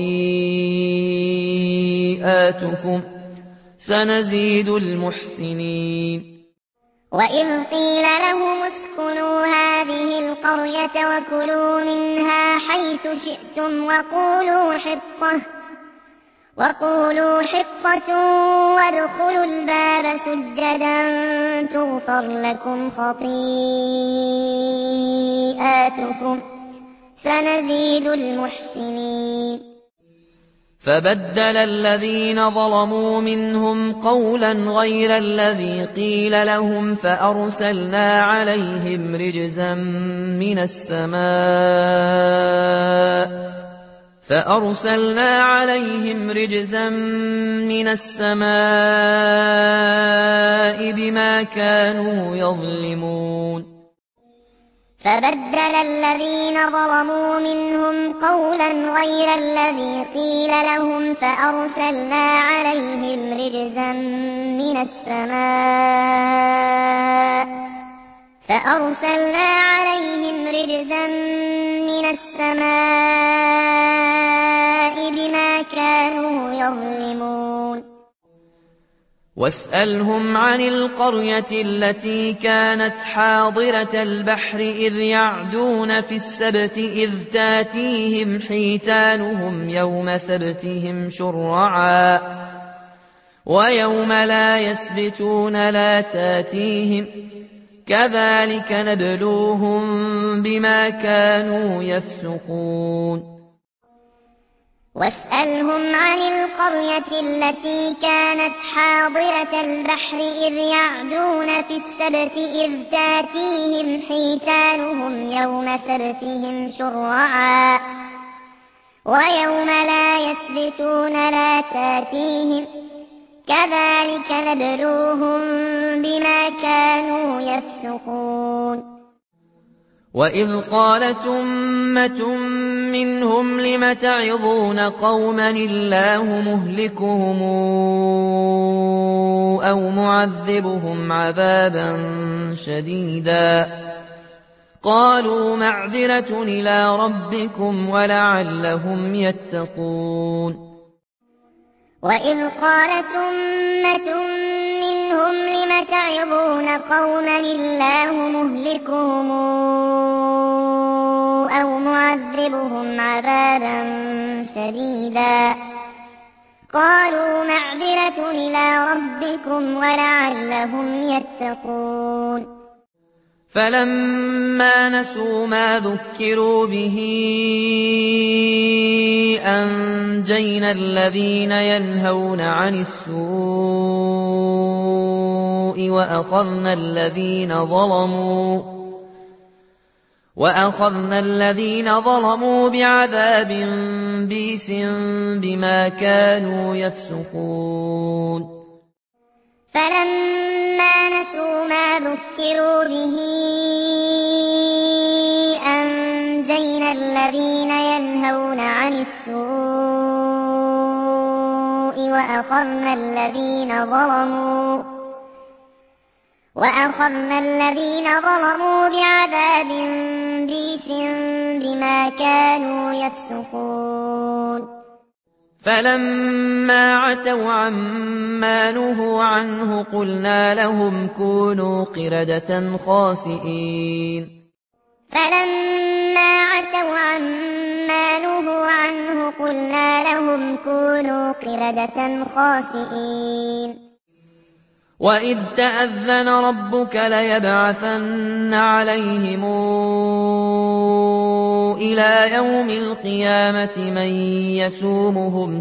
خطيئاتكم سنزيد المحسنين وإذ قيل لهم اسكنوا هذه القرية وكلوا منها حيث شئتم وقولوا حطة وقولوا حطة وادخلوا الباب سجدا تغفر لكم خطيئاتكم سنزيد المحسنين فبدل الذين ظلموا منهم قولا غير الذي قيل لهم فأرسلنا عليهم رجزا من السماء فأرسلنا عليهم رجزا من السماء بما كانوا يظلمون فبدل الذين ظلموا منهم قولا غير الذي قيل لهم فأرسلنا عليهم رجزا من السماء فأرسلنا عليهم رجزا من السماء بما كانوا يظلمون واسألهم عن القرية التي كانت حاضرة البحر إذ يعدون في السبت إذ تاتيهم حيتانهم يوم سبتهم شرعا ويوم لا يسبتون لا تاتيهم كذلك نبلوهم بما كانوا يفسقون واسألهم عن القرية التي كانت حاضرة البحر إذ يعدون في السبت إذ تاتيهم حيتانهم يوم سبتهم شرعا ويوم لا يسبتون لا تاتيهم كذلك نبلوهم بما كانوا يفسقون وإذ قالت أمة منهم لم تعظون قوما الله مهلكهم أو معذبهم عذابا شديدا قالوا معذرة إلى ربكم ولعلهم يتقون وإذ قالت أمة منهم لم تعظون قوما الله مهلكهم أو معذبهم عذابا شديدا قالوا معذرة إلى ربكم ولعلهم يتقون فلما نسوا ما ذكروا به أنجينا الذين ينهون عن السوء وأخذنا الذين ظلموا وأخذنا الذين ظلموا بعذاب بئس بما كانوا يفسقون فلما نسوا ما ذكروا به أنجينا الذين ينهون عن السوء وأخذنا الذين ظلموا وأخذنا الذين ظلموا بعذاب بئس بما كانوا يفسقون فلما عتوا عما نهوا عنه قلنا لهم كونوا قردة خاسئين فلما عتوا عما نهوا عنه قلنا لهم كونوا قردة خاسئين وإذ تأذن ربك ليبعثن عليهم إلى يوم القيامة من يسومهم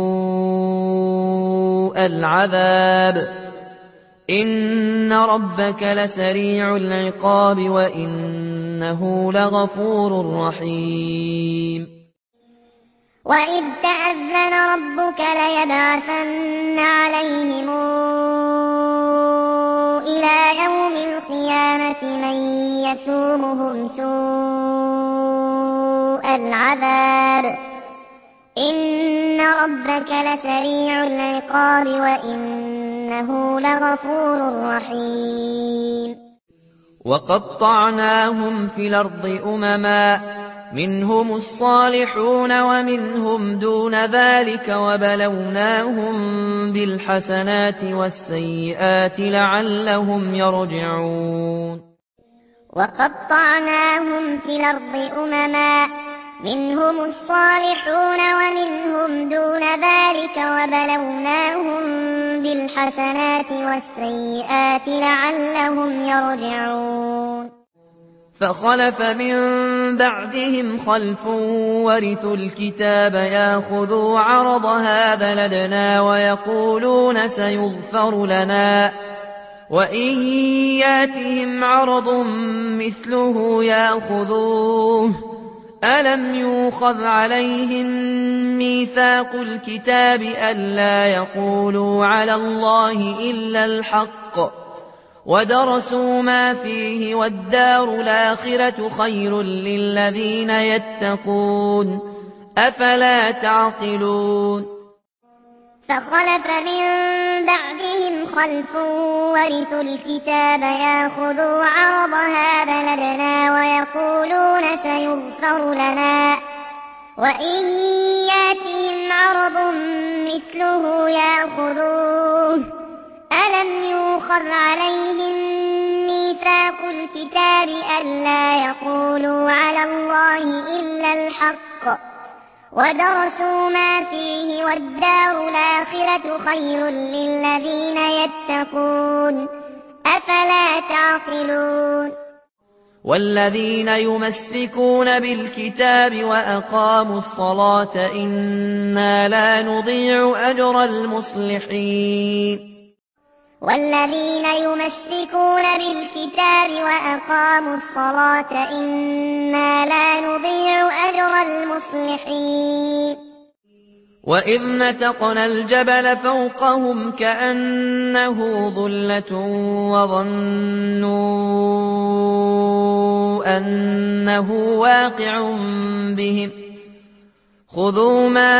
سوء العذاب إن ربك لسريع العقاب وإنه لغفور رحيم وإذ تأذن ربك ليبعثن عليهم إلى يوم القيامة من يسومهم سوء العذاب إن ربك لسريع العقاب وإنه لغفور رحيم وقطعناهم في الأرض أمما منهم الصالحون ومنهم دون ذلك وبلوناهم بالحسنات والسيئات لعلهم يرجعون وقطعناهم في الأرض أمما منهم الصالحون ومنهم دون ذلك وبلوناهم بالحسنات والسيئات لعلهم يرجعون فخلف من بعدهم خلف ورثوا الكتاب ياخذوا عرض هذا لدنا ويقولون سيغفر لنا وإن ياتهم عرض مثله ياخذوه ألم يؤخذ عليهم ميثاق الكتاب ألا يقولوا على الله إلا الحق ودرسوا ما فيه والدار الآخرة خير للذين يتقون أفلا تعقلون فخلف من بعدهم خلف ورثوا الكتاب ياخذوا عرض هذا لدنا ويقولون سيغفر لنا وإن ياتهم عرض مثله ياخذوه ألم يؤخذ عليهم ميثاق الكتاب ألا يقولوا على الله إلا الحق ودرسوا ما فيه والدار الآخرة خير للذين يتقون أفلا تعقلون والذين يمسكون بالكتاب وأقاموا الصلاة إنا لا نضيع أجر المصلحين والذين يمسكون بالكتاب وأقاموا الصلاة إنا لا نضيع أجر المصلحين وإذ نتقنا الجبل فوقهم كأنه ظلة وظنوا أنه واقع بهم خذوا ما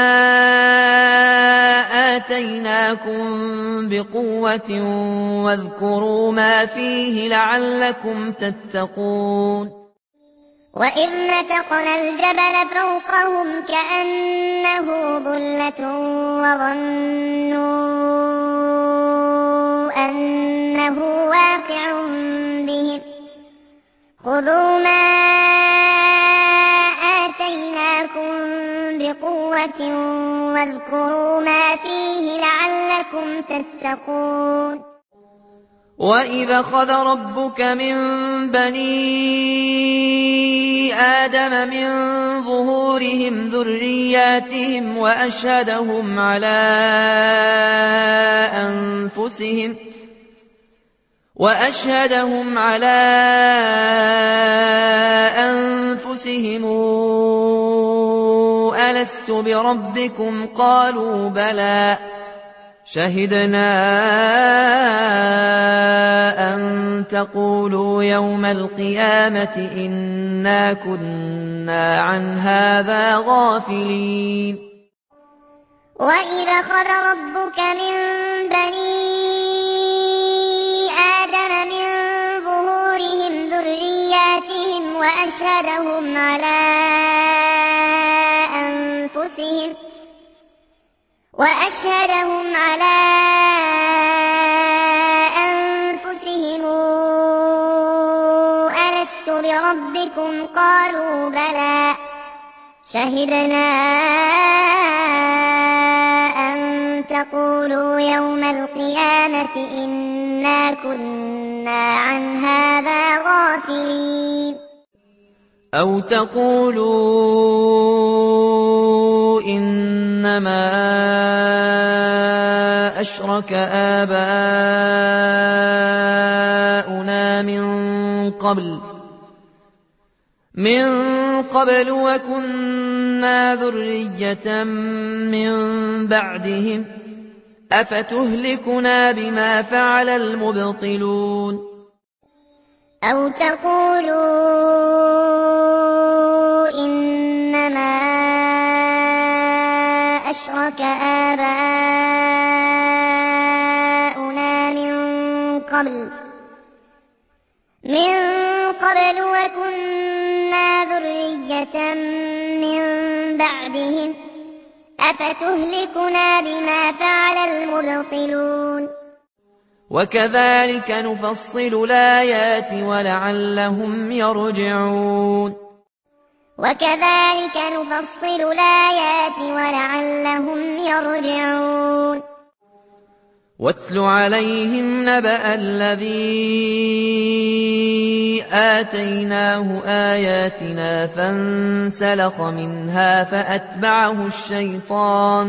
آتيناكم بقوة واذكروا ما فيه لعلكم تتقون وإذ نتقنا الجبل فوقهم كأنه ظلة وظنوا أنه واقع بهم خذوا ما آتيناكم بقوة واذكروا ما فيه لعلكم تتقون وإذا أخذ ربك من بني آدم من ظهورهم ذرياتهم وأشهدهم على أنفسهم وأشهدهم على أنفسهم ألست بربكم قالوا بلى شهدنا أن تقولوا يوم القيامة إنا كنا عن هذا غافلين وإذا أخذ ربك من بني آدم من ظهورهم ذرياتهم وأشهدهم على أنفسهم وأشهدهم على أنفسهم ألست بربكم قالوا بلى شهدنا أن تقولوا يوم القيامة إنا كنا عن هذا غافلين أو تقولوا إنما أشرك آباؤنا من قبل من قبل وكنا ذرية من بعدهم أفتهلكنا بما فعل المبطلون أو تقولوا إنما أشرك آباؤنا من قبل من قبل وكنا ذرية من بعدهم أفتهلكنا بما فعل المبطلون وكذلك نفصل الآيات ولعلهم يرجعون وكذلك نفصل الآيات ولعلهم يرجعون واتل عليهم نبأ الذي آتيناه آياتنا فانسلخ منها فأتبعه الشيطان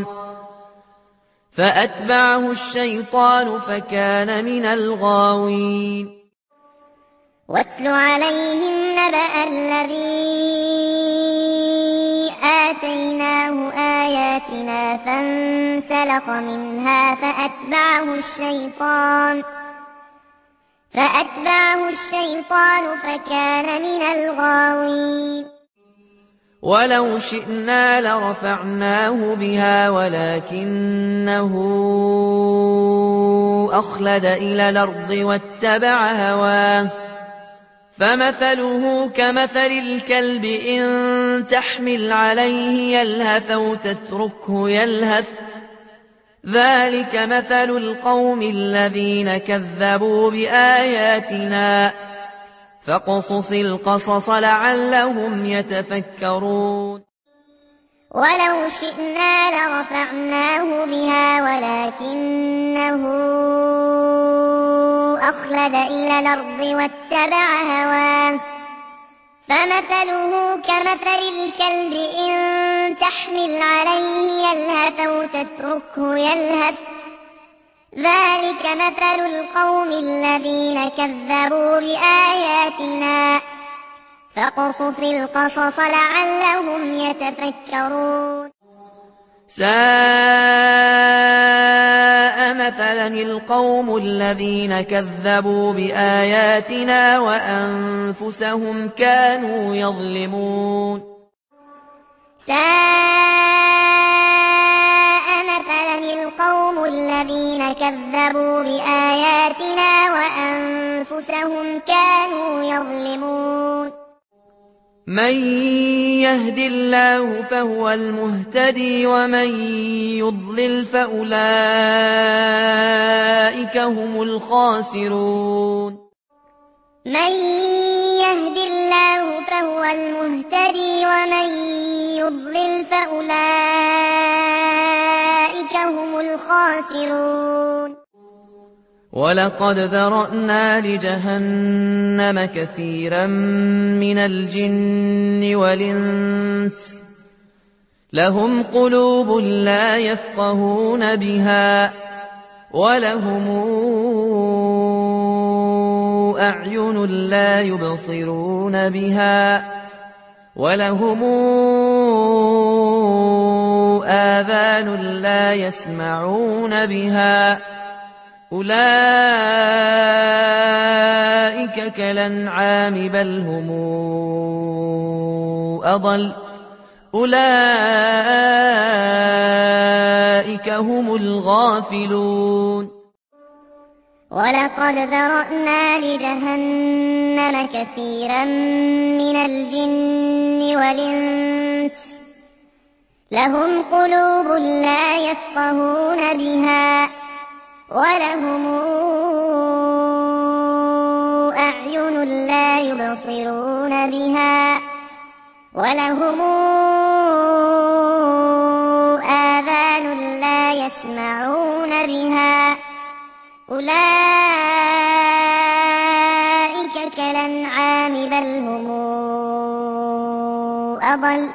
فأتبعه الشيطان فكان من الغاوين واتل عليهم نبأ الذي آتيناه آياتنا فانسلخ منها فأتبعه الشيطان فأتبعه الشيطان فكان من الغاوين ولو شئنا لرفعناه بها ولكنه أخلد إلى الأرض واتبع هواه فمثله كمثل الكلب إن تحمل عليه يلهث أو تتركه يلهث ذلك مثل القوم الذين كذبوا بآياتنا فاقصص القصص لعلهم يتفكرون ولو شئنا لرفعناه بها ولكنه أخلد إلى الأرض واتبع هواه فمثله كمثل الكلب إن تحمل عليه يلهث أو تتركه يلهث ذلك مثل القوم الذين كذبوا بآياتنا فاقصص القصص لعلهم يتفكرون ساء مثلا القوم الذين كذبوا بآياتنا وأنفسهم كانوا يظلمون ساء مثلا القوم الذين كذبوا بآياتنا وأنفسهم كانوا يظلمون من يهد الله فهو المهتدي ومن يضلل فأولئك هم الخاسرون من يهد الله فهو المهتدي ومن يضلل فأولئك هم الخاسرون ولقد ذرأنا لجهنم كثيرا من الجن والإنس لهم قلوب لا يفقهون بها ولهم أعين لا يبصرون بها ولهم آذان لا يسمعون بها أولئك كالأنعام بل هم أضل أولئك هم الغافلون ولقد ذرأنا لجهنم كثيرا من الجن والإنس لهم قلوب لا يفقهون بها ولهم أعين لا يبصرون بها ولهم آذان لا يسمعون بها أولئك كالأنعام بل هم أضل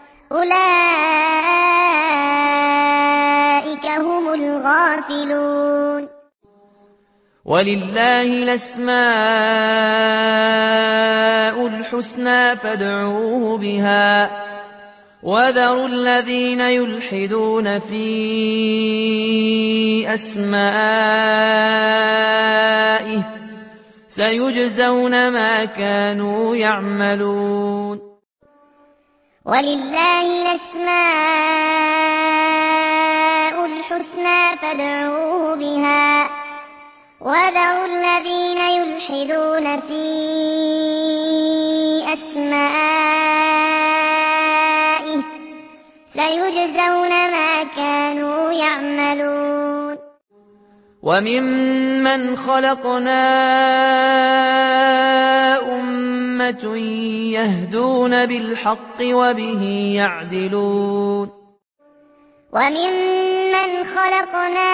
أولئك هم الغافلون ولله الأسماء الحسنى فادعوه بها وذروا الذين يلحدون في أسمائه سيجزون ما كانوا يعملون ولله الأسماء الحسنى فادعوه بها وذروا الذين يلحدون في أسمائه سيجزون ما كانوا يعملون وممن خلقنا أمة يهدون بالحق وبه يعدلون وممن خلقنا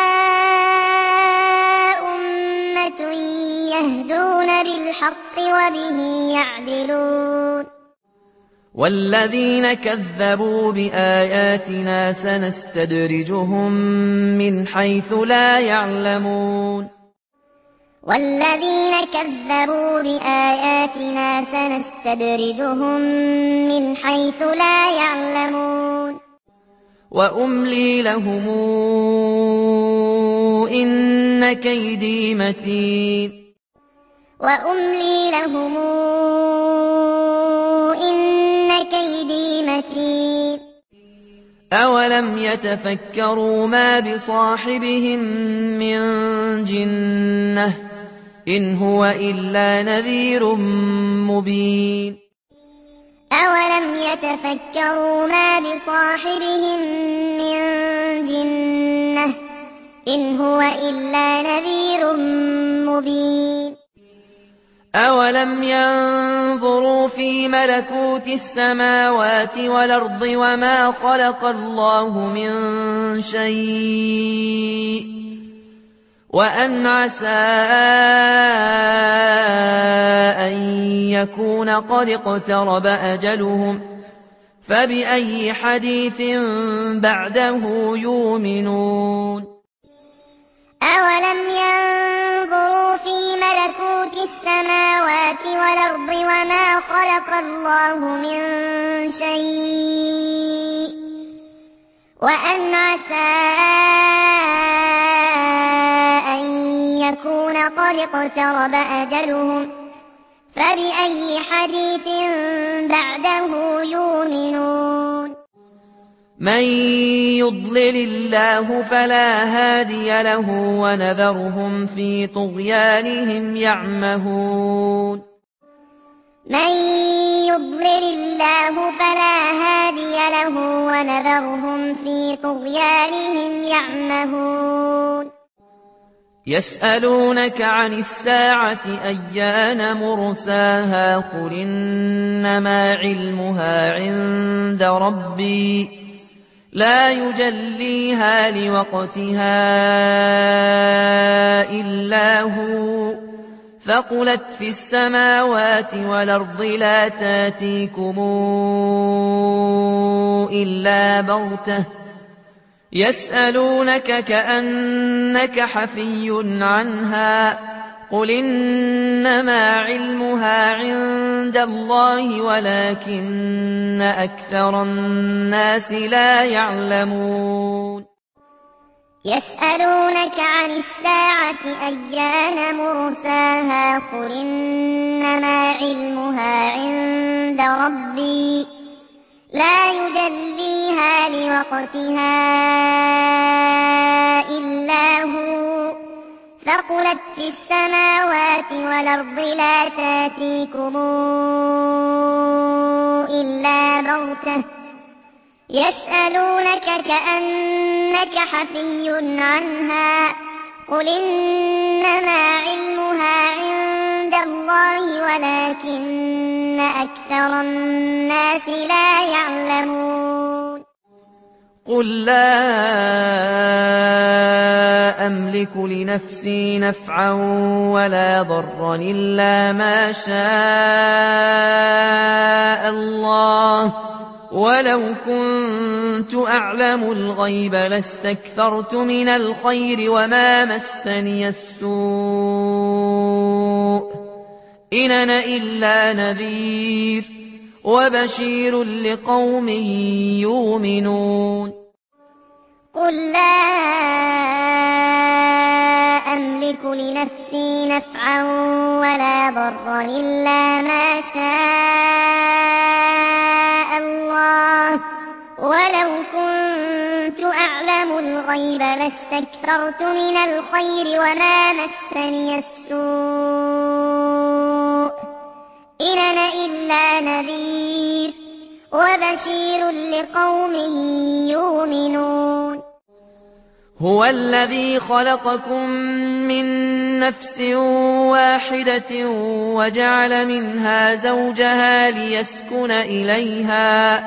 أمة يهدون بالحق وبه يعدلون والذين كذبوا بآياتنا سنستدرجهم من حيث لا يعلمون والذين كذبوا بآياتنا سنستدرجهم من حيث لا يعلمون وأملي لهم إن كيدي متين وأملي لهم إن كيدي متين أولم يتفكروا ما بصاحبهم من جنة إن هو إلا نذير مبين أولم يتفكروا ما بصاحبهم من جنة إن هو إلا نذير مبين أولم ينظروا في ملكوت السماوات والأرض وما خلق الله من شيء وأن عسى أن يكون قد اقترب أجلهم فبأي حديث بعده يؤمنون أولم ينظروا في ملكوت السماوات والأرض وما خلق الله من شيء وأن عسى أن يكون قد اقترب أجلهم فبأي حديث بعده يؤمنون من يضلل الله فلا هادي له ونذرهم في طغيانهم يعمهون من يضلل الله فلا هادي له ونذرهم في طغيانهم يعمهون يسألونك عن الساعة أيان مرساها قل إنما علمها عند ربي لا يجليها لوقتها إلا هو ثقلت في السماوات والأرض لا تاتيكم إلا بغتة يسألونك كأنك حفي عنها قل إنما علمها عند الله ولكن أكثر الناس لا يعلمون يسألونك عن الساعة أيان مرساها قل إنما علمها عند ربي لا يجليها لوقتها إلا هو ثقلت في السماوات والأرض لا تاتيكم إلا بغتة يسألونك كأنك حفي عنها قل إنما علمها عند الله ولكن أكثر الناس لا يعلمون قل لا أملك لنفسي نفعا ولا ضرا إلا ما شاء الله ولو كنت أعلم الغيب لاستكثرت من الخير وما مسني السوء إن أنا إلا نذير وبشير لقوم يؤمنون قل لا أملك لنفسي نفعا ولا ضرا إلا ما شاء الله ولو كنت أعلم الغيب لاستكثرت من الخير وما مسني السوء إن أنا إلا نذير وبشير لقوم يؤمنون هو الذي خلقكم من نفس واحدة وجعل منها زوجها ليسكن إليها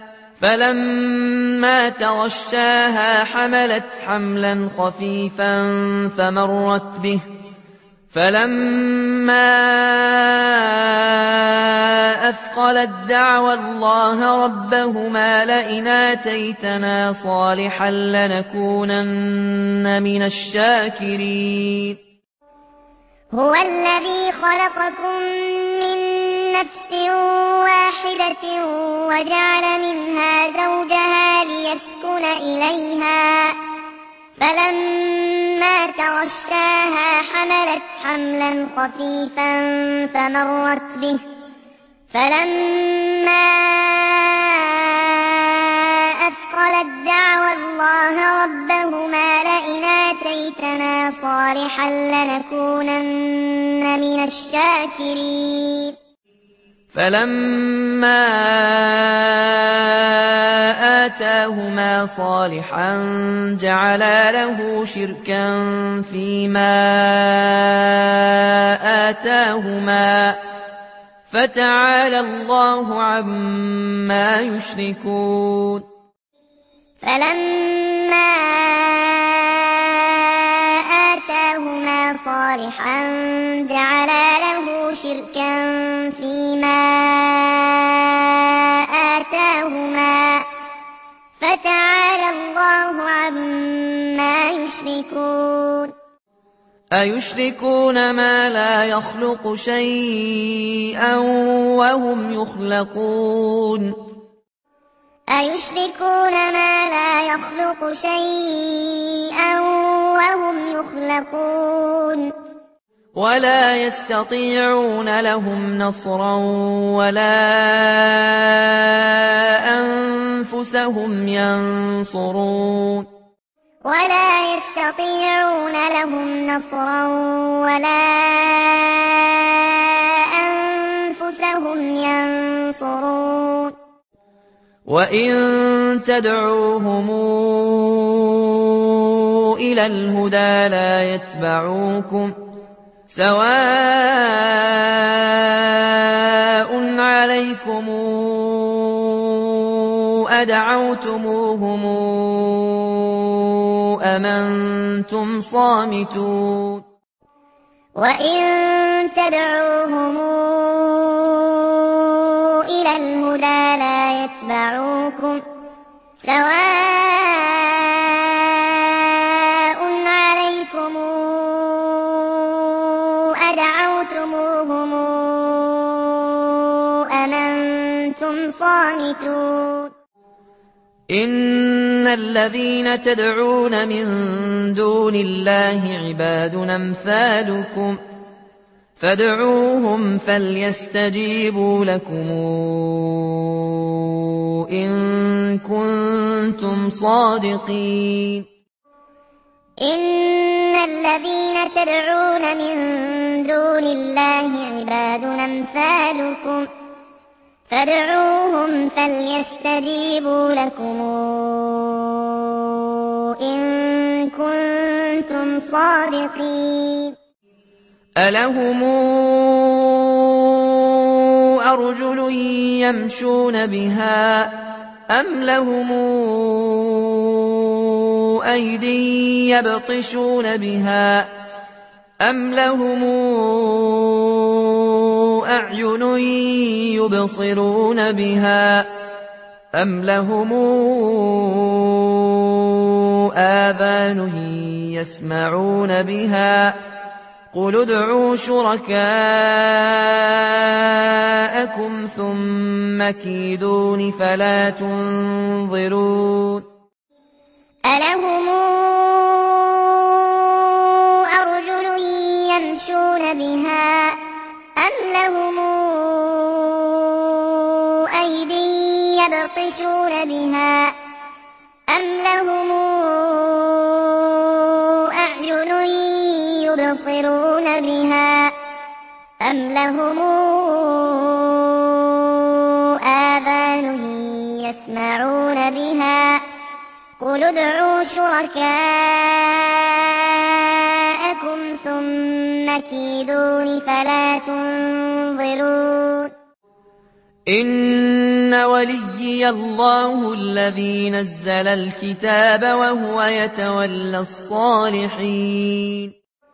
فلما تغشاها حملت حملا خفيفا فمرت به فلما أثقلت دعوى الله ربهما لئن آتيتنا صالحا لنكونن من الشاكرين هو الذي خلقكم من نفس واحدة وجعل منها زوجها ليسكن إليها فلما تغشاها حملت حملا خفيفا فمرت به فلما أثقلت دعوى الله ربهما لئن آتيتنا صالحا لنكونن من الشاكرين فلما آتاهما صالحا جعلا له شركا فيما آتاهما فتعالى الله عما يشركون فلما آتاهما صالحا جعلا له شركا فيما آتاهما فتعالى الله عما يشركون أيشركون ما لا يخلق شيئا وهم يخلقون أيشركون ما لا يخلق شيئا وهم يخلقون ولا يستطيعون لهم نصرا ولا أنفسهم ينصرون ولا يستطيعون لهم نصرا ولا أنفسهم ينصرون وإن تدعوهم إلى الهدى لا يتبعوكم سواء عليكم أدعوتموهم أم أنتم صامتون وإن تدعوهم إلى الهدى لا يتبعوكم سواء عليكم صامتون إن الذين تدعون من دون الله عباد أمثالكم فادعوهم فليستجيبوا لكم إن كنتم صادقين إن الذين تدعون من دون الله عباد أمثالكم فادعوهم فليستجيبوا لكم إن كنتم صادقين ألهم أرجل يمشون بها أم لهم أيدي يبطشون بها أم لهم أعين يبصرون بها أم لهم آذان يسمعون بها قل ادعوا شركاءكم ثم كيدون فلا تنظرون ألهم أرجل يمشون بها أم لهم أيدي يبطشون بها أم لهم أعين يبصرون بها أم لهم آذان يسمعون بها قل ادعوا شركاءكم ثم كيدون فلا تنظرون إن وليي الله الذي نزل الكتاب وهو يتولى الصالحين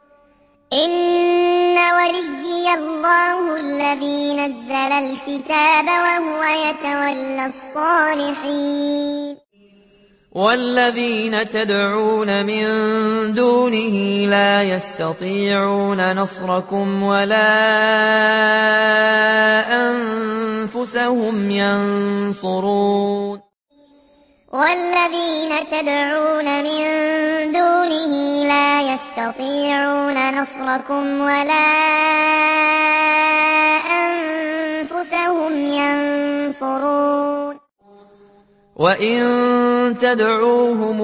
إن وليي الله الذي نزل الكتاب وهو يتولى الصالحين والذين تدعون من دونه لا يستطيعون نصركم ولا أنفسهم ينصرون والذين تدعون من دونه لا يستطيعون نصركم ولا أنفسهم ينصرون وإن تدعوهم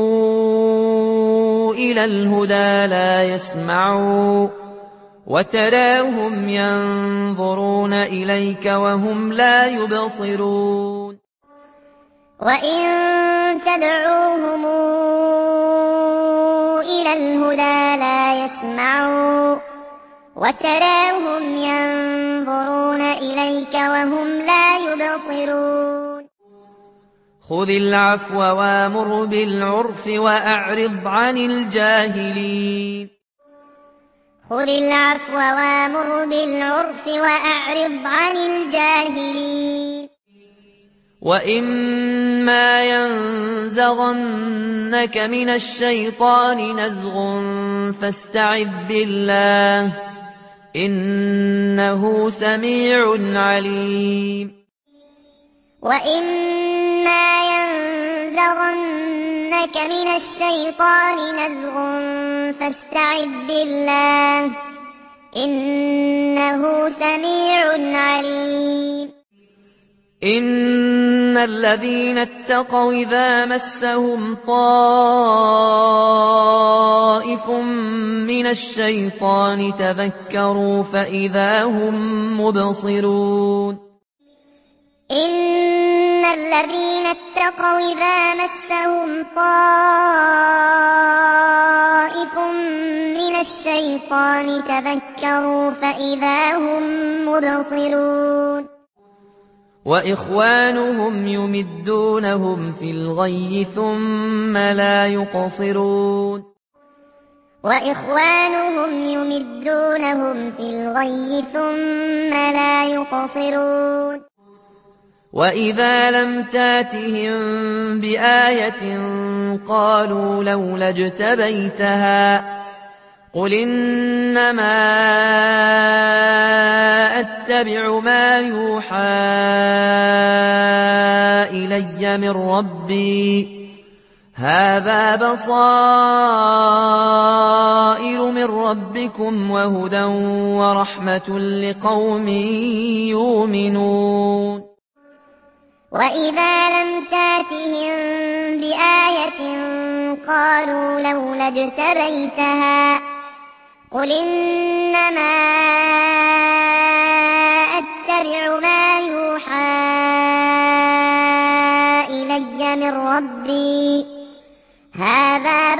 إلى الهدى لا يسمعوا وتراهم ينظرون إليك وهم لا يبصرون وإن تدعوهم إلى الهدى لا يسمعوا وتراهم ينظرون إليك وهم لا يبصرون خذ العفو وامر بالعرف وأعرض عن الجاهلين خذ العفو وامر بالعرف وأعرض عن الجاهلين وإما ينزغنك من الشيطان نزغ فاستعذ بالله إنه سميع عليم وإما ينزغنك من الشيطان نزغ فاستعذ بالله إنه سميع عليم إن الذين اتقوا إذا مسهم طائف من الشيطان تذكروا فإذا هم مبصرون إن الذين اتقوا إذا مسهم طائف من الشيطان تذكروا فإذا هم مبصرون وإخوانهم يمدونهم في الغي ثم لا يقصرون وإخوانهم يمدونهم في الغي ثم لا يقصرون وإذا لم تاتهم بآية قالوا لولا اجتبيتها قل إنما أتبع ما يوحى إلي من ربي هذا بصائر من ربكم وهدى ورحمة لقوم يؤمنون وإذا لم تاتهم بآية قالوا لولا اجتبيتها قل إنما أتبع ما يوحى إلي من ربي هذا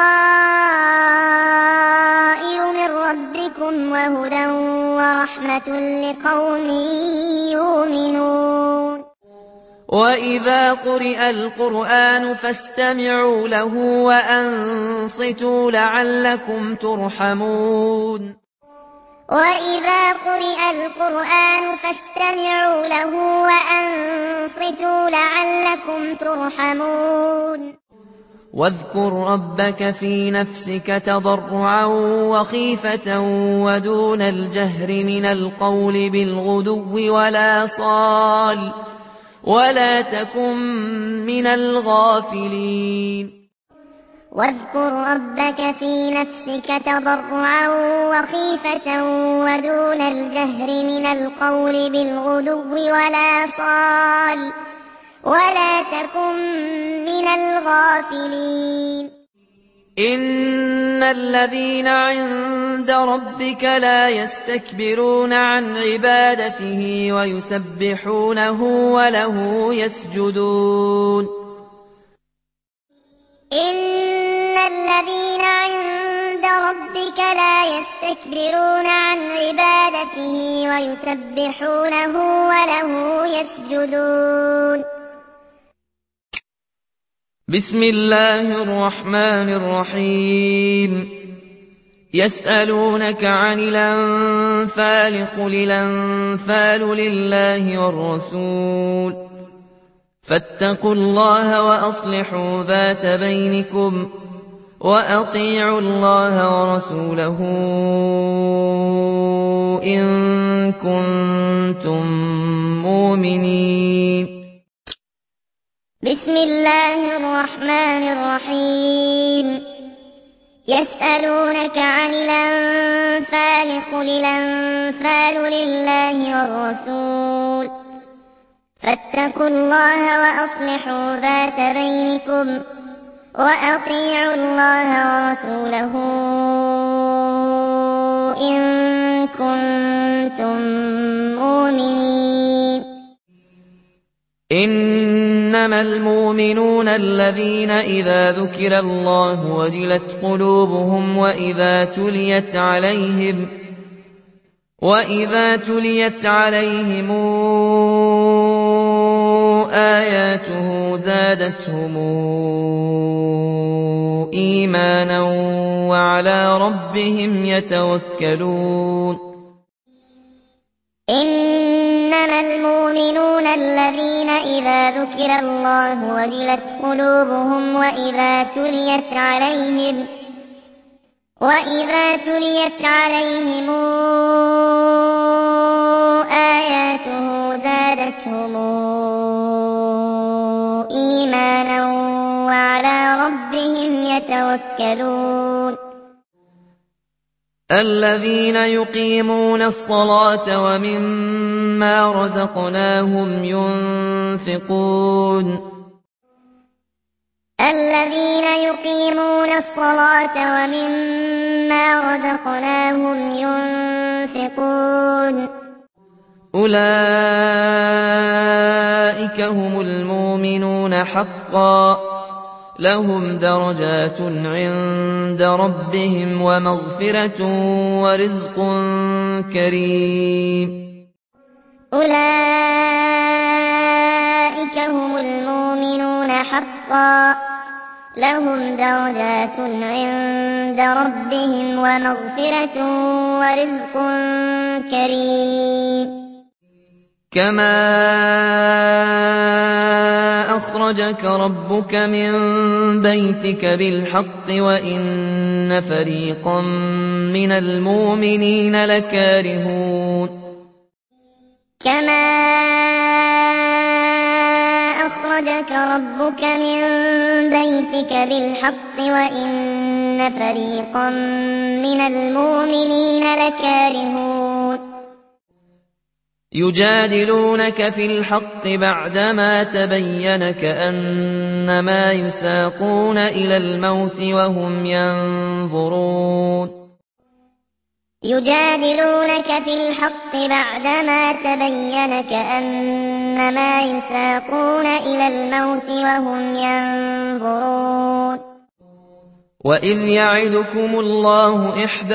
بصائر من ربكم وهدى ورحمة لقوم يؤمنون وإذا قرئ القرآن فاستمعوا له وأنصتوا لعلكم ترحمون وإذا قرئ القرآن فاستمعوا له وأنصتوا لعلكم ترحمون واذكر ربك في نفسك تضرعا وخيفة ودون الجهر من القول بالغدو ولا صال ولا تكن من الغافلين واذكر ربك في نفسك تضرعا وخيفة ودون الجهر من القول بالغدو ولا صال ولا تكن من الغافلين إن الذين عند ربك لا يستكبرون عن عبادته ويسبحونه وله يسجدون إن الذين عند ربك لا يستكبرون عن عبادته ويسبحونه وله يسجدون بسم الله الرحمن الرحيم يسألونك عن الأنفال قل الأنفال لله والرسول فاتقوا الله وأصلحوا ذات بينكم وأطيعوا الله ورسوله إن كنتم مؤمنين بسم الله الرحمن الرحيم يسألونك عن الأنفال قل الأنفال لله والرسول فاتقوا الله وأصلحوا ذات بينكم وأطيعوا الله ورسوله إن كنتم مؤمنين إنما المؤمنون الذين إذا ذكر الله وجلت قلوبهم وإذا تليت عليهم وإذا تليت عليهم آياته زادتهم إيمانا وعلى ربهم يتوكلون إنما المؤمنون الذين إذا ذكر الله وجلت قلوبهم وإذا تليت عليهم وإذا تليت عليهم آياته زادتهم إيمانا وعلى ربهم يتوكلون الذين يقيمون الصلاة ومما رزقناهم ينفقون الذين يقيمون الصلاة ومما رزقناهم ينفقون أولئك هم المؤمنون حقا لهم درجات عند ربهم ومغفرة ورزق كريم أولئك هم المؤمنون حقا لهم درجات عند ربهم ومغفرة ورزق كريم كما أخرجك ربك من بيتك بالحق وإن فريقا من المؤمنين لكارهون كما أخرجك ربك من بيتك بالحق وإن فريقا من المؤمنين لكارهون يجادلونك في الحق بعدما تبين كأنما يساقون إلى الموت وهم ينظرون يجادلونك في الحق بعدما تبين كأنما يساقون إلى الموت وهم ينظرون وإذ يعدكم الله إحدى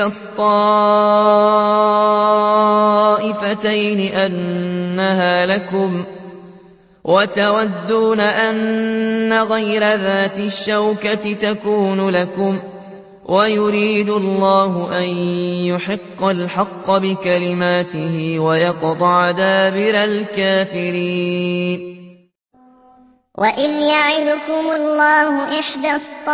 الطائفتين أنها لكم وتودون أن غير ذات الشوكة تكون لكم ويريد الله أن يحق الحق بكلماته ويقطع دابر الكافرين وإذ يعدكم الله إحدى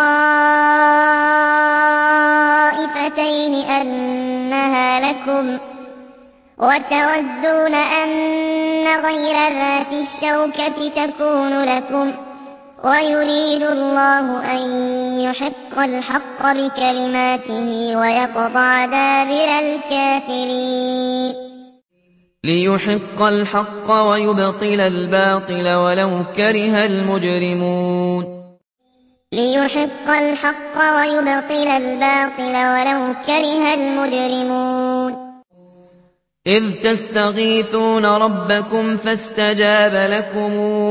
الطائفتين أنها لكم وتودون أن غير ذات الشوكة تكون لكم ويريد الله أن يحق الحق بكلماته ويقطع دابر الكافرين ليحق الحق ويبطل الباطل ولو كره المجرمون ليحق الحق ويبطل الباطل ولو كره المجرمون إذ تستغيثون ربكم فاستجاب لكم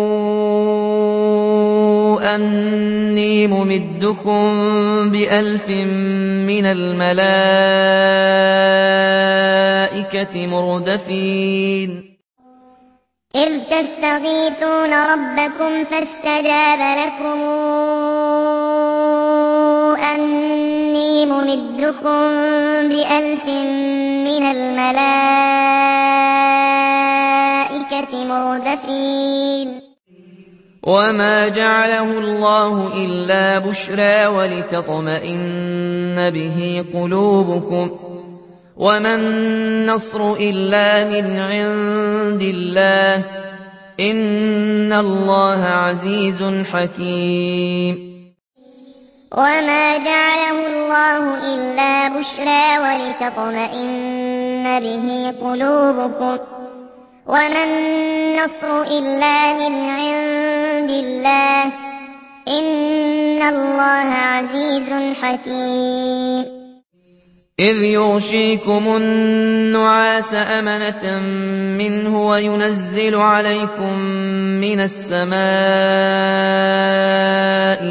أني ممدكم بألف من الملائكة مردفين إذ تستغيثون ربكم فاستجاب لكم أني ممدكم بألف من الملائكة مردفين وما جعله الله إلا بشرى ولتطمئن به قلوبكم وما النصر إلا من عند الله إن الله عزيز حكيم وما جعله الله إلا بشرى ولتطمئن به قلوبكم وما النصر إلا من عند الله إن الله عزيز حكيم إذ يغشيكم النعاس أمنة منه وينزل عليكم من السماء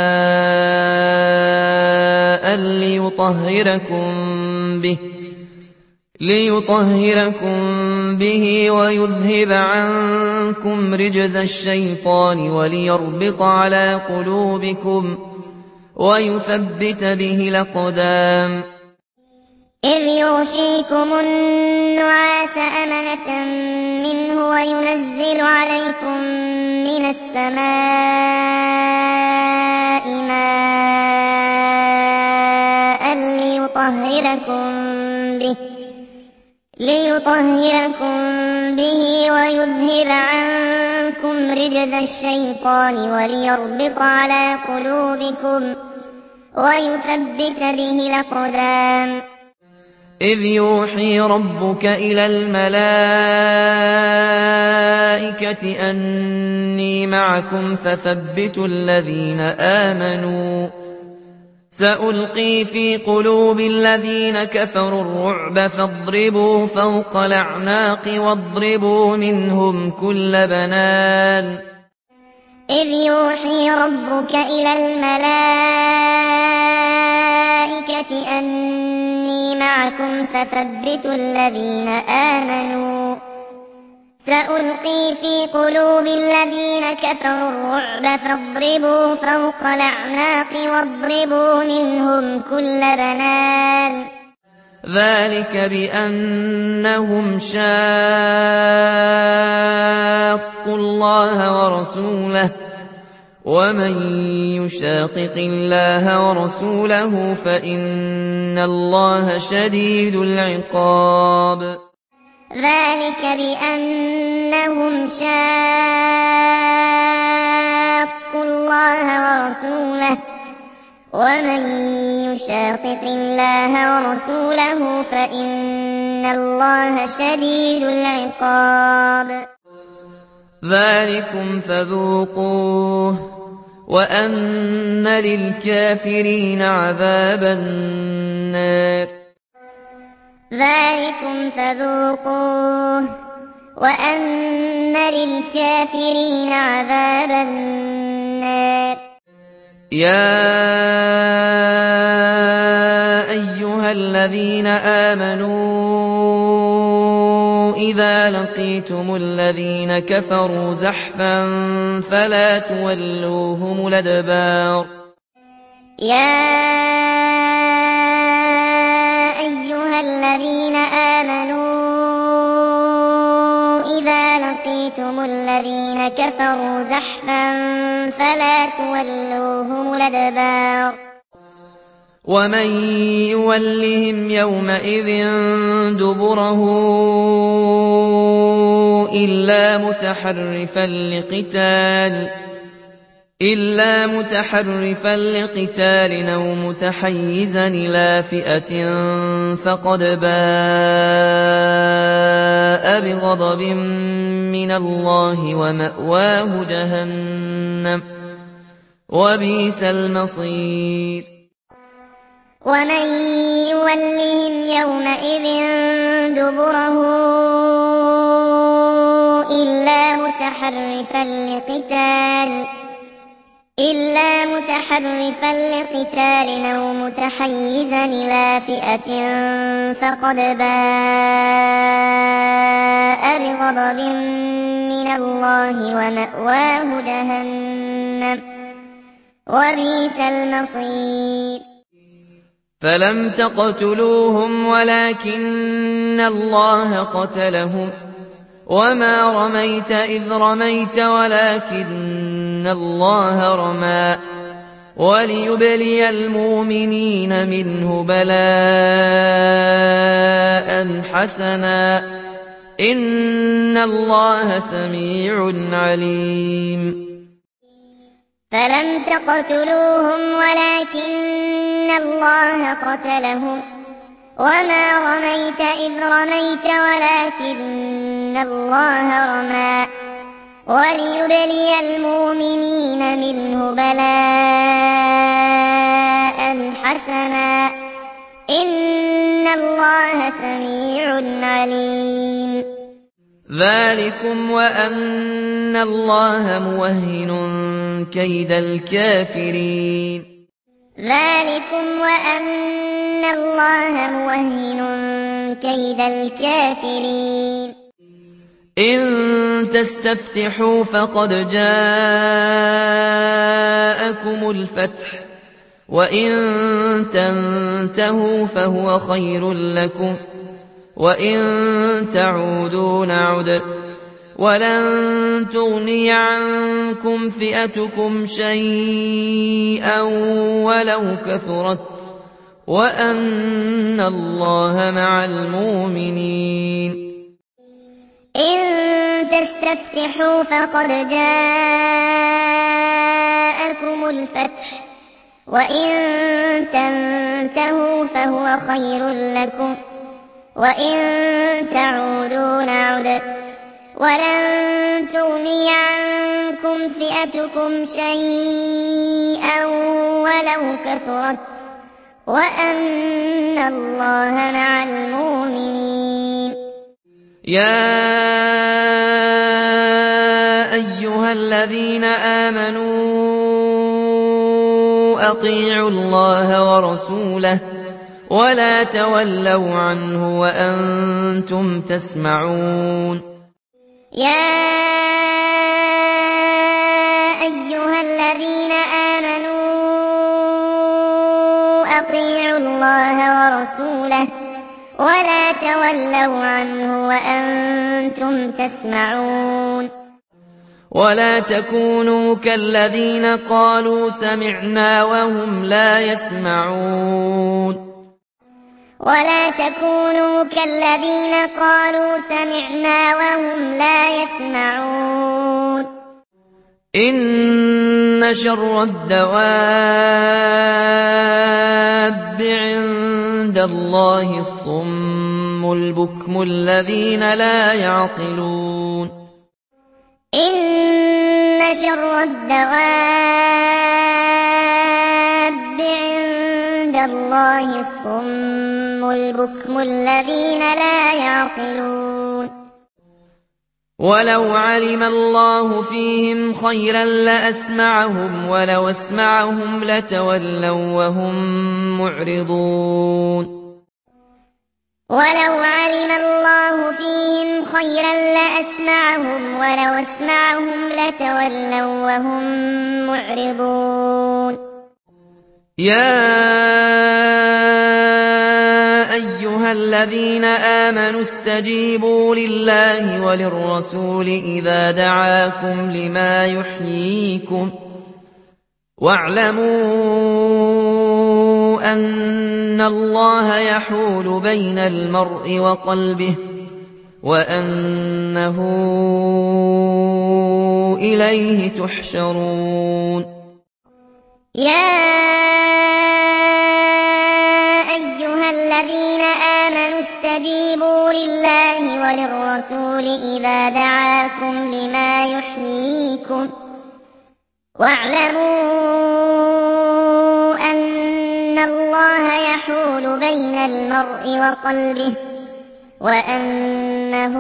ماء ليطهركم به ليطهركم به ويذهب عنكم رجز الشيطان وليربط على قلوبكم ويثبت به الأقدام إذ يغشيكم النعاس أمنة منه وينزل عليكم من السماء ماء ليطهركم به ليطهركم به ويذهب عنكم رجز الشيطان وليربط على قلوبكم ويثبت به الأقدام إذ يوحي ربك إلى الملائكة أني معكم فثبتوا الذين آمنوا سألقي في قلوب الذين كفروا الرعب فاضربوا فوق الأعناق واضربوا منهم كل بنان إذ يوحي ربك إلى الملائكة أني معكم فثبتوا الذين آمنوا سألقي في قلوب الذين كفروا الرعب فاضربوا فوق الأعناق واضربوا منهم كل بنان ذلك بأنهم شاقوا الله ورسوله ومن يشاقق الله ورسوله فإن الله شديد العقاب ذلك بأنهم شاقوا الله ورسوله ومن يشاقق الله ورسوله فإن الله شديد العقاب ذلكم فذوقوه وأن للكافرين عذاب النار ذلكم فذوقوه وأن للكافرين عذاب النار يا أيها الذين آمنوا إذا لقيتم الذين كفروا زحفا فلا تولوهم الأدبار يا أيها الذين آمنوا إذا لقيتم الذين كفروا زحفا فلا تولوهم الأدبار ومن يولهم يومئذ دبره إلا متحرفا لقتال إلا متحرفا لقتال أو متحيزا إلى فئة فقد باء بغضب من الله ومأواه جهنم وبئس المصير ومن يولهم يومئذ دبره إلا متحرفا لقتال إلا متحرفا لقتال أو متحيزا إلى فئة فقد باء بغضب من الله ومأواه جهنم وبئس المصير فلم تقتلوهم ولكن الله قتلهم وما رميت إذ رميت ولكن الله رمى وليبلي المؤمنين منه بلاء حسنا إن الله سميع عليم فلم تقتلوهم ولكن الله قتلهم وما رميت إذ رميت ولكن الله رمى وليبلي المؤمنين منه بلاء حسنا إن الله سميع عليم ذلكم وأن الله موهن كيد الكافرين ذلكم وأن الله موهن كيد الكافرين إن تستفتحوا فقد جاءكم الفتح وإن تنتهوا فهو خير لكم وإن تعودوا نعد ولن تغني عنكم فئتكم شيئا ولو كثرت وأن الله مع المؤمنين إن تستفتحوا فقد جاءكم الفتح وإن تنتهوا فهو خير لكم وإن تعودوا نعد ولن تغني عنكم فئتكم شيئا ولو كثرت وأن الله مع المؤمنين يا أيها الذين آمنوا أطيعوا الله ورسوله ولا تولوا عنه وأنتم تسمعون يا أيها الذين آمنوا أطيعوا الله ورسوله ولا تولوا عنه وأنتم تسمعون ولا تكونوا كالذين قالوا سمعنا وهم لا يسمعون ولا تكونوا كالذين قالوا سمعنا وهم لا يسمعون إن شر الدواب عند الله الصم البكم الذين لا يعقلون إن شر الدواب عند الله الصم البكم الذين لا يعقلون ولو علم الله فيهم خيرا لأسمعهم ولو أسمعهم لتولوا وهم معرضون ولو علم الله فيهم خيرا لأسمعهم ولو أسمعهم لتولوا وهم معرضون يا أيها الذين آمنوا استجيبوا لله وللرسول إذا دعاكم لما يحييكم واعلموا أن الله يحول بين المرء وقلبه وأنه إليه تحشرون يا أيها الذين آمنوا استجيبوا لله وللرسول إذا دعاكم لما يحييكم واعلموا أن الله يحول بين المرء وقلبه وأنه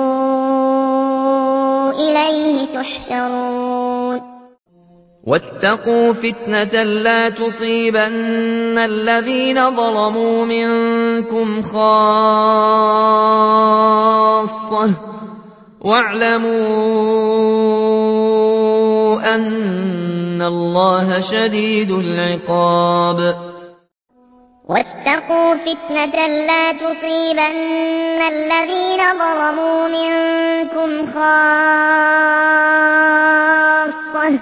إليه تحشرون واتقوا فتنة لا تصيبن الذين ظلموا منكم خاصة واعلموا أن الله شديد العقاب واتقوا فتنة لا تصيبن الذين ظلموا منكم خاصة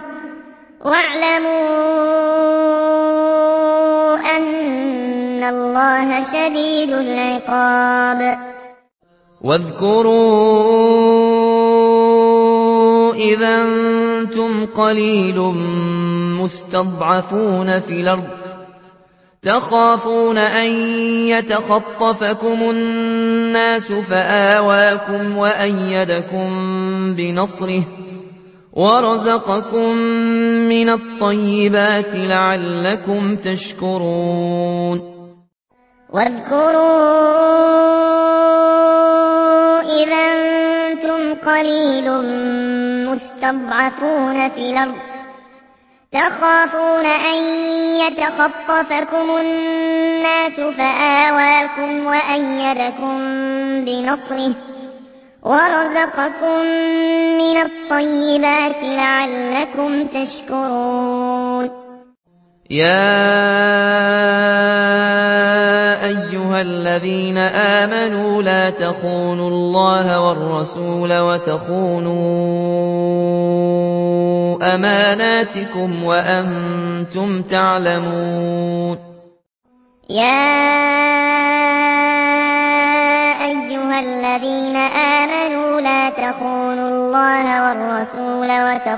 واعلموا أن الله شديد العقاب واذكروا إذا أنتم قليل مستضعفون في الأرض تخافون أن يتخطفكم الناس فآواكم وأيدكم بنصره ورزقكم من الطيبات لعلكم تشكرون واذكروا إذا أنتم قليل مستضعفون في الأرض تخافون أن يتخطفكم الناس فآواكم وأيدكم بنصره ورزقكم من الطيبات لعلكم تشكرون يا أيها الذين آمنوا لا تخونوا الله والرسول وتخونوا أماناتكم وأنتم تعلمون يا أيها الذين آمنوا لا تخونوا الله والرسول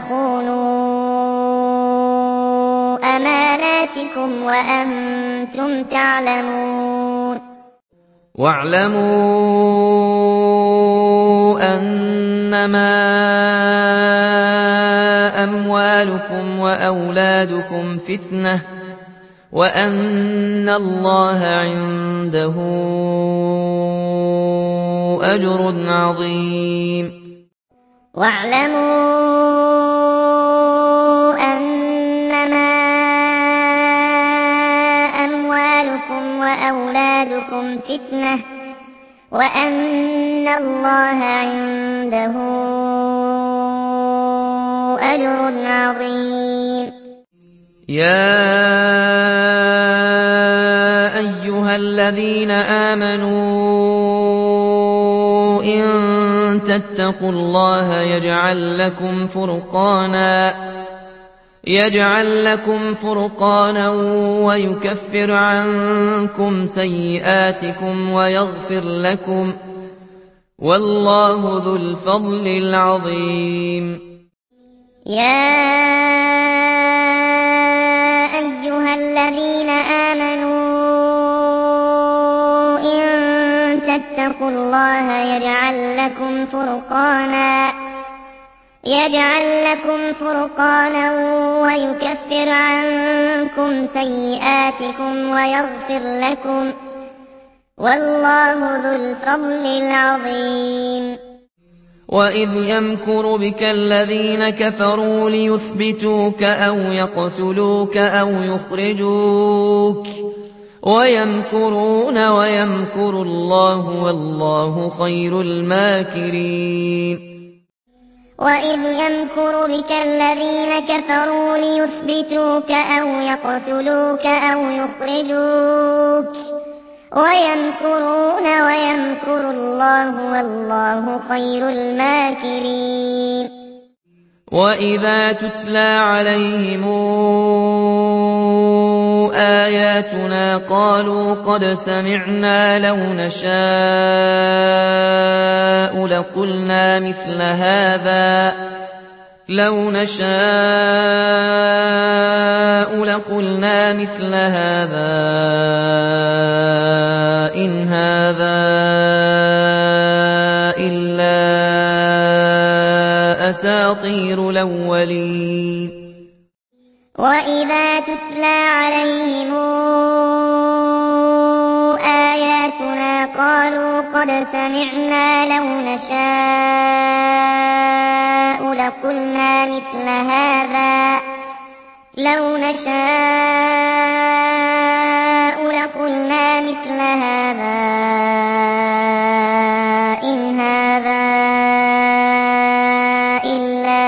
وتخونوا أماناتكم وأنتم تعلمون واعلموا أنما أموالكم وأولادكم فتنة وأن الله عنده أجر عظيم واعلموا أنما أموالكم وأولادكم فتنة وأن الله عنده أجر عظيم يا أيها الذين آمنوا إن تتقوا الله يجعل لكم فرقانا يجعل لكم فرقانا ويكفر عنكم سيئاتكم ويغفر لكم والله ذو الفضل العظيم. يا أيها الذين آمنوا إن تتقوا الله يجعل لكم فرقانا يجعل لكم فرقانا ويكفر عنكم سيئاتكم ويغفر لكم والله ذو الفضل العظيم. وإذ يمكر بك الذين كفروا ليثبتوك أو يقتلوك أو يخرجوك ويمكرون ويمكر الله والله خير الماكرين. وإذ يمكر بك الذين كفروا ليثبتوك أو يقتلوك أو يخرجوك ويمكرون ويمكر الله والله خير الماكرين. وإذا تتلى عليهم آياتنا قالوا قد سمعنا لو نشاء لقلنا مثل هذا لو نشاء لقلنا مثل هذا إن هذا إلا أساطير الأولين. وإذا تتلى عليهم آياتنا قالوا قد سمعنا لو نشاء لقلنا مثل هذا لو نشاء لقلنا مثل هذا إن هذا إلا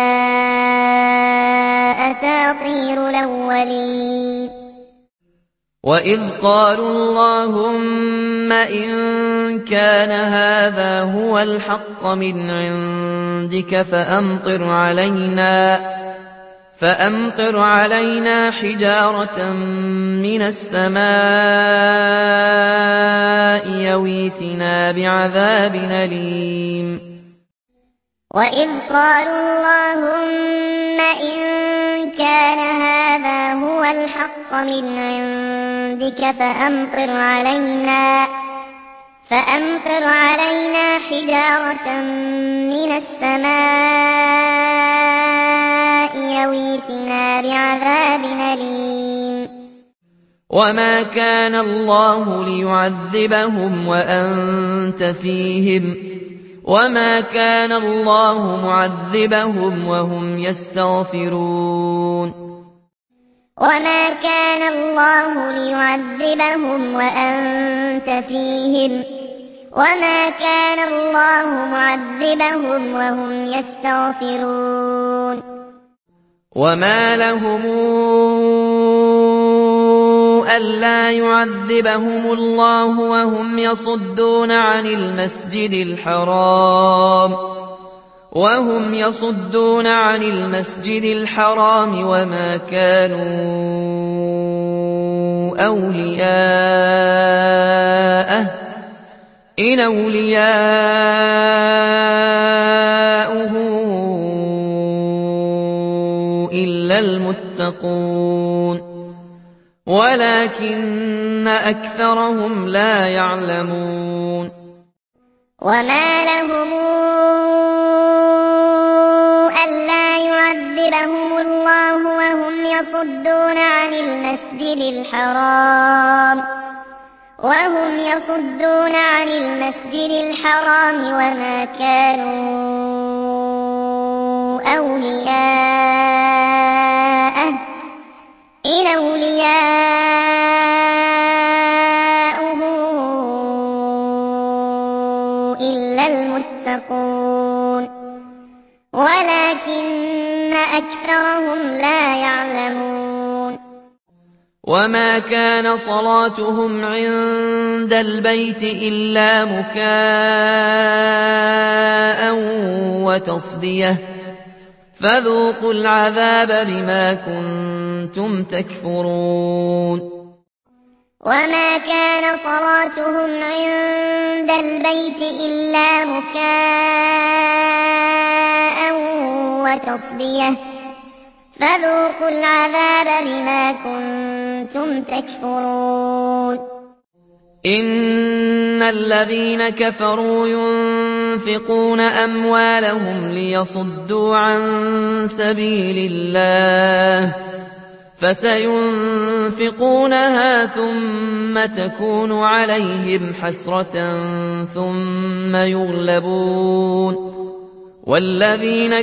أساطير الأولين. وإذ قالوا اللهم إن كان هذا هو الحق من عندك فأمطر علينا فأمطر علينا حجارة من السماء يويتنا بعذاب أليم. وإذ قالوا اللهم إن كان هذا هو الحق من عندك فأمطر علينا فأمطر علينا حجارة من السماء يويتنا بعذاب أليم. وما كان الله ليعذبهم وأنت فيهم وما كان الله معذبهم وهم يستغفرون. وما كان الله ليعذبهم وأنت فيهم وما كان الله معذبهم وهم يستغفرون. وما لهم ألا يعذبهم الله وهم يصدون عن المسجد الحرام وهم يصدون عن المسجد الحرام وما كانوا أولياءه إن أولياؤه إلا المتقون ولكن أكثرهم لا يعلمون. وما لهم ألا يعذبهم الله وهم يصدون عن المسجد الحرام وهم يصدون عن المسجد الحرام وما كانوا أولياءه إن أولياؤه إلا المتقون ولكن أكثرهم لا يعلمون. وما كان صلاتهم عند البيت إلا مكاء وتصدية فذوقوا العذاب بما كنتم تكفرون. وما كان صلاتهم عند البيت إلا مكاء وتصدية فذوقوا العذاب بما كنتم تكفرون. إن الذين كفروا ينفقون أموالهم ليصدوا عن سبيل الله فسينفقونها ثم تكون عليهم حسرة ثم يغلبون والذين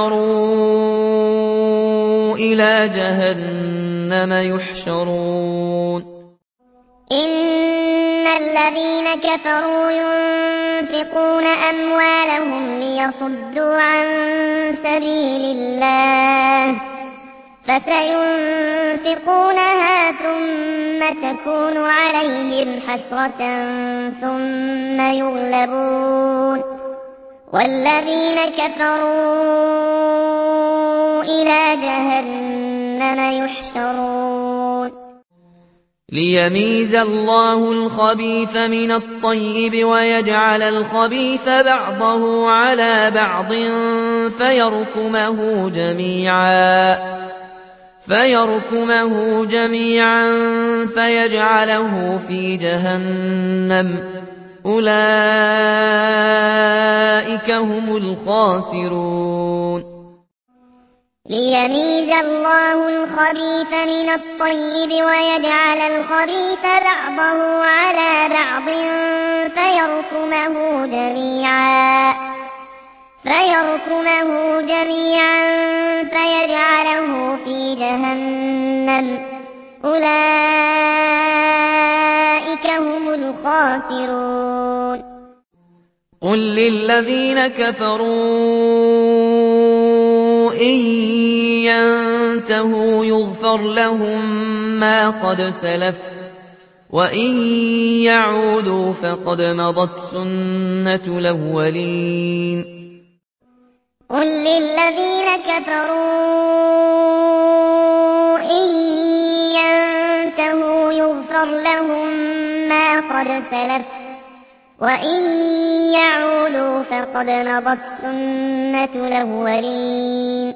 كفروا إلى جهنم يحشرون. إن الذين كفروا ينفقون أموالهم ليصدوا عن سبيل الله فسينفقونها ثم تكون عليهم حسرة ثم يغلبون والذين كفروا إلى جهنم يحشرون. ليميز الله الخبيث من الطيب ويجعل الخبيث بعضه على بعض فيركمه جميعا فيركمه جميعا فيجعله في جهنم أولئك هم الخاسرون. ليميز الله الخبيث من الطيب ويجعل الخبيث بعضه على بعض فيركمه جميعا فيركمه جميعا فيجعله في جهنم أولئك هم الخاسرون. قل للذين كفروا إن ينتهوا يغفر لهم ما قد سلف وإن يعودوا فقد مضت سنة الأولين. قل للذين كفروا إن ينتهوا يغفر لهم ما قد سلف وإن يعودوا فقد مضت سنة الأولين.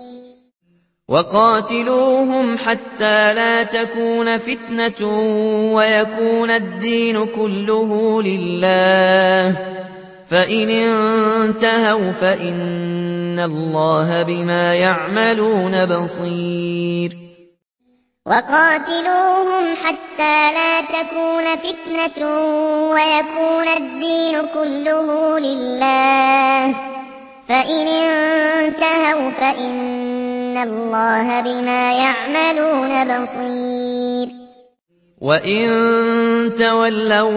وقاتلوهم حتى لا تكون فتنة ويكون الدين كله لله فإن انتهوا فإن الله بما يعملون بصير. وقاتلوهم حتى لا تكون فتنة ويكون الدين كله لله فإن انتهوا فإن الله بما يعملون بصير. وإن تولوا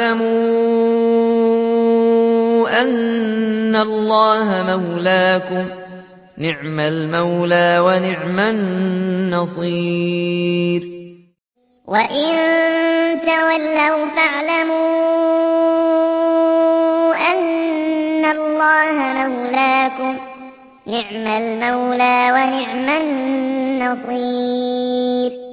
فاعلموا أن الله مولاكم نعم المولى ونعم النصير. وإن تولوا فاعلموا أن الله مولاكم نعم المولى ونعم النصير.